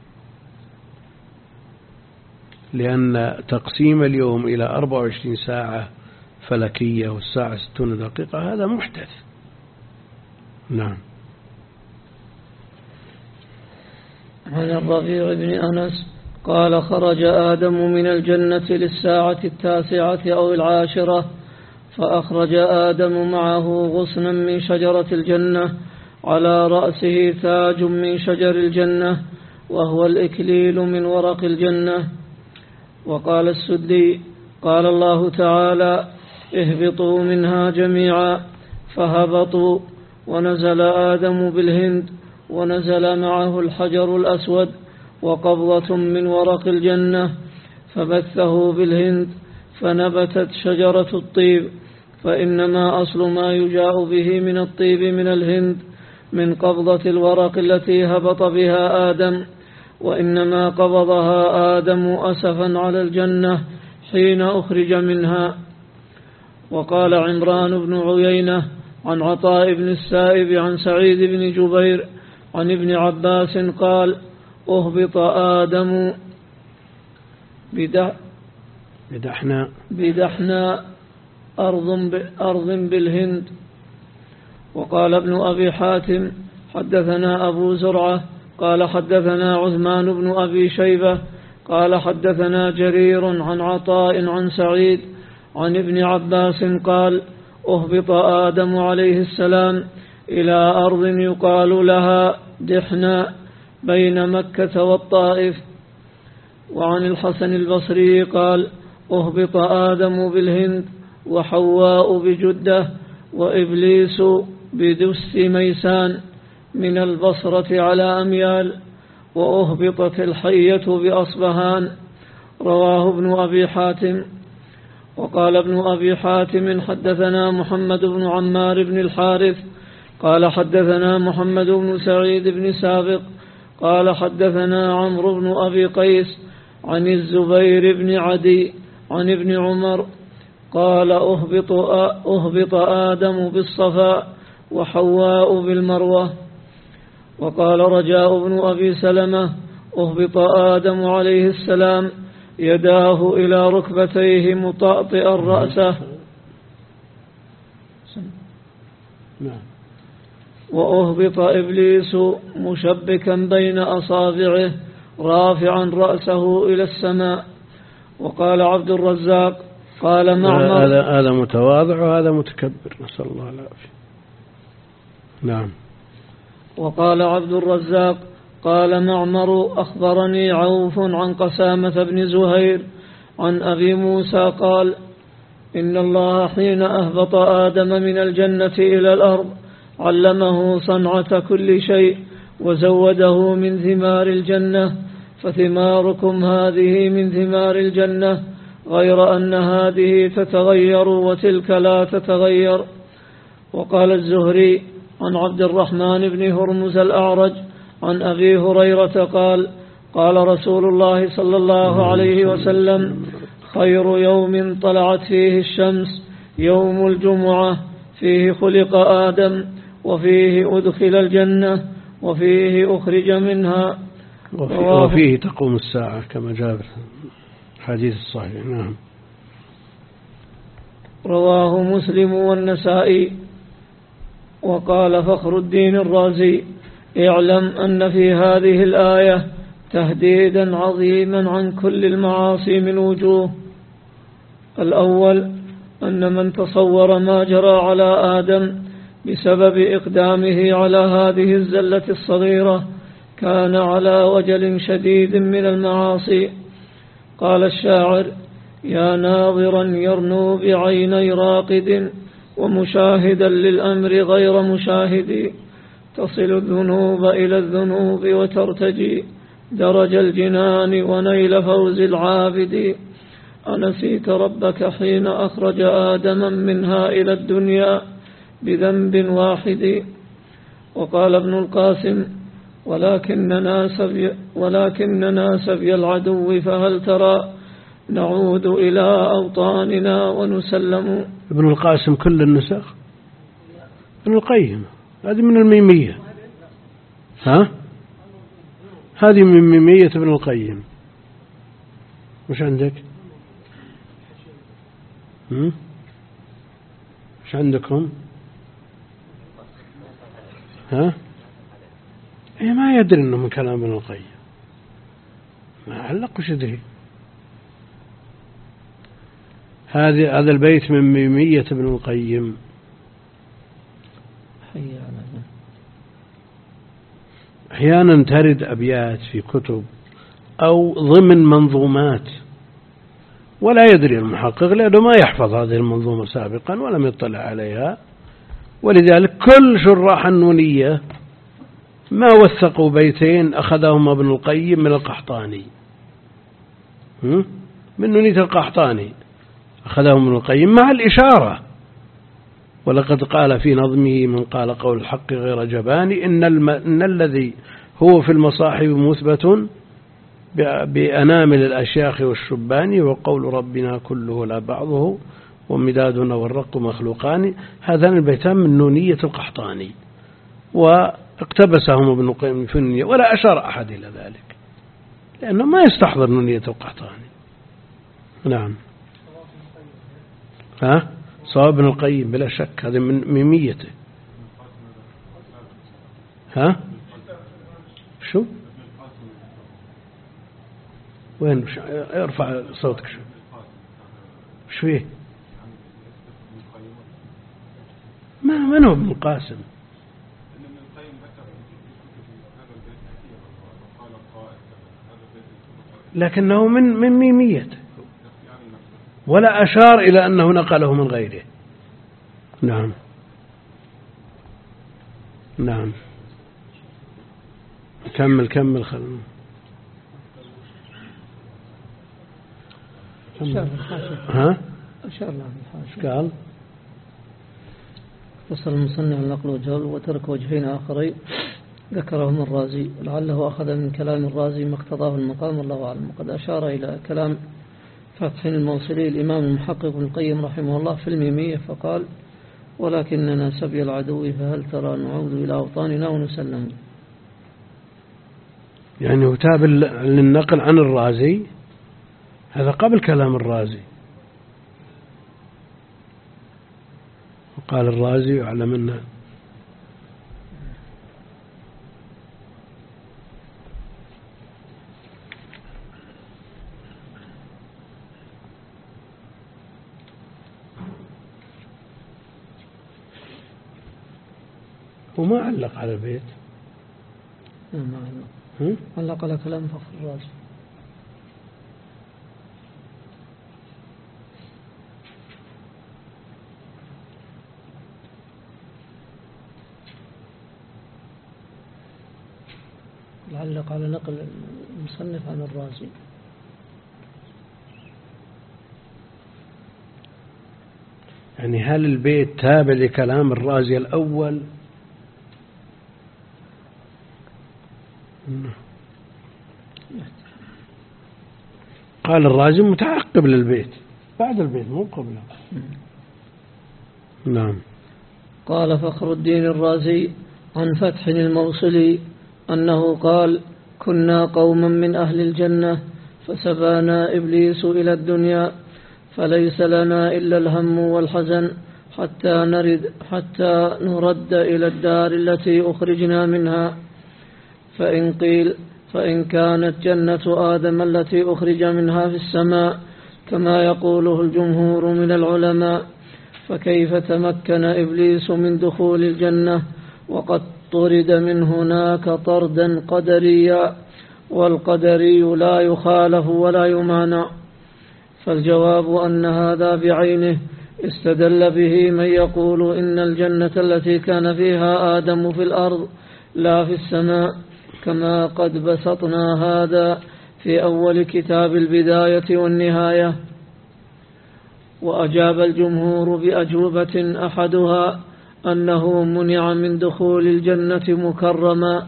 لأن تقسيم اليوم إلى أربع وعشرين ساعة فلكية والساعة ستون دقيقة هذا محدث. نعم. عن الربيع بن أنس قال خرج آدم من الجنة للساعة التاسعة أو العاشرة، فأخرج آدم معه غصنا من شجرة الجنة، على رأسه تاج من شجر الجنة، وهو الإكليل من ورق الجنة. وقال السدي قال الله تعالى اهبطوا منها جميعا، فهبطوا، ونزل آدم بالهند، ونزل معه الحجر الأسود وقبضة من ورق الجنة، فبثه بالهند، فنبتت شجرة الطيب، فإنما أصل ما يجاء به من الطيب من الهند من قبضة الورق التي هبط بها آدم، وإنما قبضها آدم أسفا على الجنة حين أخرج منها. وقال عمران بن عيينة عن عطاء بن السائب عن سعيد بن جبير عن ابن عباس قال أهبط آدم بدحنا بدحنا أرض, أرض بالهند. وقال ابن أبي حاتم حدثنا أبو زرعة قال حدثنا عثمان بن أبي شيبة قال حدثنا جرير عن عطاء عن سعيد عن ابن عباس قال أهبط آدم عليه السلام إلى أرض يقال لها دحنا بين مكة والطائف. وعن الحسن البصري قال أهبط آدم بالهند، وحواء بجدة، وإبليس بدس ميسان من البصرة على أميال، وأهبطت الحية بأصبهان. رواه ابن أبي حاتم. وقال ابن أبي حاتم حدثنا محمد بن عمار بن الحارث قال حدثنا محمد بن سعيد بن سابق قال حدثنا عمرو بن أبي قيس عن الزبير بن عدي عن ابن عمر قال أهبط, أهبط آدم بالصفا وحواء بالمروة. وقال رجاء بن أبي سلمة أهبط آدم عليه السلام يداه إلى ركبتيه مطأطئا رأسه، وأهبط إبليس مشبكا بين أصابعه رافعا رأسه إلى السماء. وقال عبد الرزاق قال معمر هذا هذا متواضع وهذا متكبر، نسأل الله العافية. نعم. وقال عبد الرزاق قال معمر أخبرني عوف عن قسامة بن زهير عن أبي موسى قال إن الله حين أهبط آدم من الجنة إلى الأرض علمه صنعة كل شيء وزوده من ثمار الجنة، فثماركم هذه من ثمار الجنة، غير أن هذه تتغير وتلك لا تتغير. وقال الزهري عن عبد الرحمن بن هرمز الأعرج عن أبي هريرة قال قال رسول الله صلى الله عليه وسلم خير يوم طلعت فيه الشمس يوم الجمعة، فيه خلق آدم، وفيه أدخل الجنة، وفيه أخرج منها، وفيه تقوم الساعة كما جاء في الحديث الصحيح. نعم. رواه مسلم والنسائي. وقال فخر الدين الرازي اعلم أن في هذه الآية تهديدا عظيما عن كل المعاصي من وجوه. الأول أن من تصور ما جرى على آدم بسبب إقدامه على هذه الزلة الصغيرة كان على وجل شديد من المعاصي. قال الشاعر يا ناظرا يرنو بعيني راقد ومشاهدا للأمر غير مشاهد، تصل الذنوب إلى الذنوب وترتجي درج الجنان ونيل فوز العابد، أنسيت ربك حين أخرج آدما منها إلى الدنيا بذنب واحد. وقال ابن القاسم ولكننا سبي, ولكننا سبي العدو، فهل ترى نعود إلى أوطاننا ونسلم. ابن القاسم كل النسخ. ابن القيم هذه من الميمية. ها هذه من ميمية ابن القيم. وش عندك؟ هم؟ وش عندكم؟ ها إيه ما يدري إنه من كلام ابن القيم، ما علق وش يدري. هذه هذا البيت من ميمية ابن القيم. أحيانا ترد أبيات في كتب أو ضمن منظومات ولا يدري المحقق لأنه ما يحفظ هذه المنظومة سابقا ولم يطلع عليها، ولذلك كل شراح النونية ما وثقوا بيتين أخذهما ابن القيم من القحطاني، من نونية القحطاني أخذهم ابن القيم مع الإشارة. ولقد قال في نظمه من قال قول الحق غير جباني إن, الم... إن الذي هو في المصاحب مثبت بأنامل الأشياخ والشبان، وقول ربنا كله لا بعضه ومدادنا والرق مخلوقان. هذان البيتان من نونية القحطاني واقتبسهم ابن القيم في النونية، ولا أشار أحد إلى ذلك لأنه ما يستحضر نونية القحطاني. نعم. ها صواب ابن القيم بلا شك، هذا من ميميته. ها شو وين ارفع صوتك شو شو فيه؟ ما من هو ابن القاسم؟ لكنه من من ميميته ولا أشار إلى أنه نقله من غيره. نعم نعم كمل كمل خلنا ها أشار له ايش قال؟ وصل المصنف النقل وجهل وترك وجهين آخرين ذكرهم الرازي، لعله أخذ من كلام الرازي ما اقتضاه المقام والله أعلم. وقد أشار إلى كلام فتح الموصلي الإمام المحقق ابن القيم رحمه الله في الميمية فقال ولكننا سبي العدو فهل ترى نعود إلى أوطاننا ونسلم. يعني هو تاب للنقل عن الرازي، هذا قبل كلام الرازي. وقال الرازي يعلم أنه وما علق على البيت. ما علق علق على كلام فخر الرازي. علق على نقل المصنف عن الرازي. يعني هل البيت تابع لكلام الرازي الأول؟ قال الرازي متعقب للبيت بعد البيت مو قبله. نعم. قال فخر الدين الرازي عن فتح الموصلي أنه قال كنا قوما من أهل الجنة فسبانا إبليس إلى الدنيا فليس لنا إلا الهم والحزن حتى نرد, حتى نرد إلى الدار التي أخرجنا منها. فإن قيل فإن كانت جنة آدم التي أخرج منها في السماء كما يقوله الجمهور من العلماء فكيف تمكن إبليس من دخول الجنة وقد طرد من هناك طردا قدريا والقدري لا يخالف ولا يمانع. فالجواب أن هذا بعينه استدل به من يقول إن الجنة التي كان فيها آدم في الأرض لا في السماء كما قد بسطنا هذا في أول كتاب البداية والنهاية. وأجاب الجمهور بأجوبة أحدها أنه منع من دخول الجنة مكرما،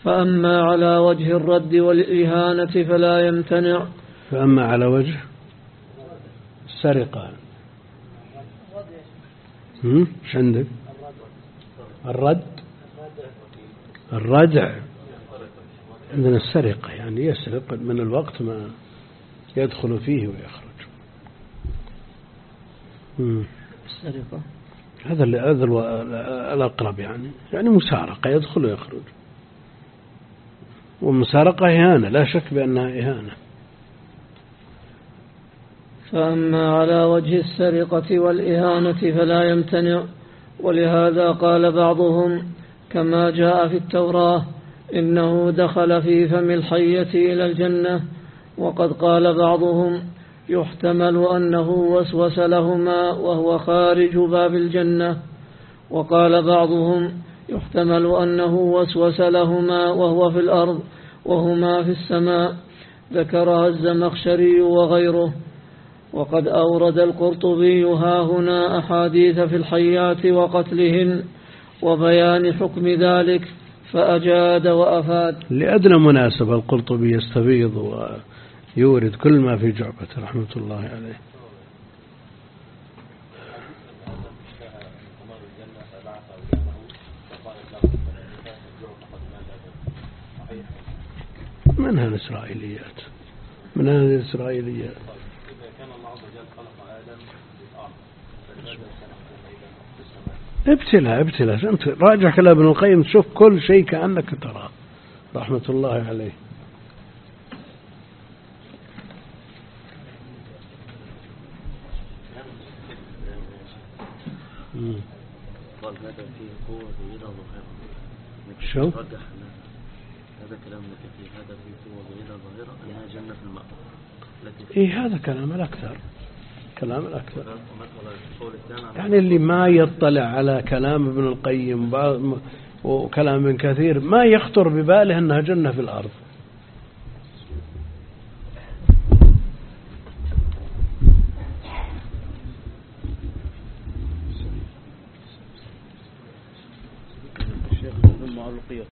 فأما على وجه الرد والإهانة فلا يمتنع. فأما على وجه السرقة. هم؟ ايش عندك؟ الرد، الردع. عندنا السرقة يعني يسرق من الوقت ما يدخل فيه ويخرج. هم. السرقة هذا هذا الأقرب يعني يعني مسارقة يدخل ويخرج. والمسارقة إهانة لا شك بأنها إهانة. فأما على وجه السرقة والإهانة فلا يمتنع، ولهذا قال بعضهم كما جاء في التوراة إنه دخل في فم الحية إلى الجنة، وقد قال بعضهم يحتمل أنه وسوس لهما وهو خارج باب الجنة، وقال بعضهم يحتمل أنه وسوس لهما وهو في الأرض وهما في السماء، ذكرها الزمخشري وغيره. وقد أورد القرطبي هاهنا أحاديث في الحيات وقتلهن وبيان حكم ذلك فأجاد وأفاد. لأدنى مناسبة القرطبي يستفيض ويورد كل ما في جعبته رحمة الله عليه. منها الإسرائيليات منها الإسرائيليات ابتلى ابتلى أنت راجع كلام ابن القيم تشوف كل شيء كأنك تراه رحمة الله عليه. قال هذا فيه قوة ظاهرة ظاهرة. شو؟ هذا كلام كثير. هذا فيه قوة ظاهرة ظاهرة أنها جنة في الماء. إيه هذا كلام الأكثر كلام الأكثر. يعني اللي ما يطلع على كلام ابن القيم وكلام ابن كثير ما يخطر بباله أنها جنة في الأرض.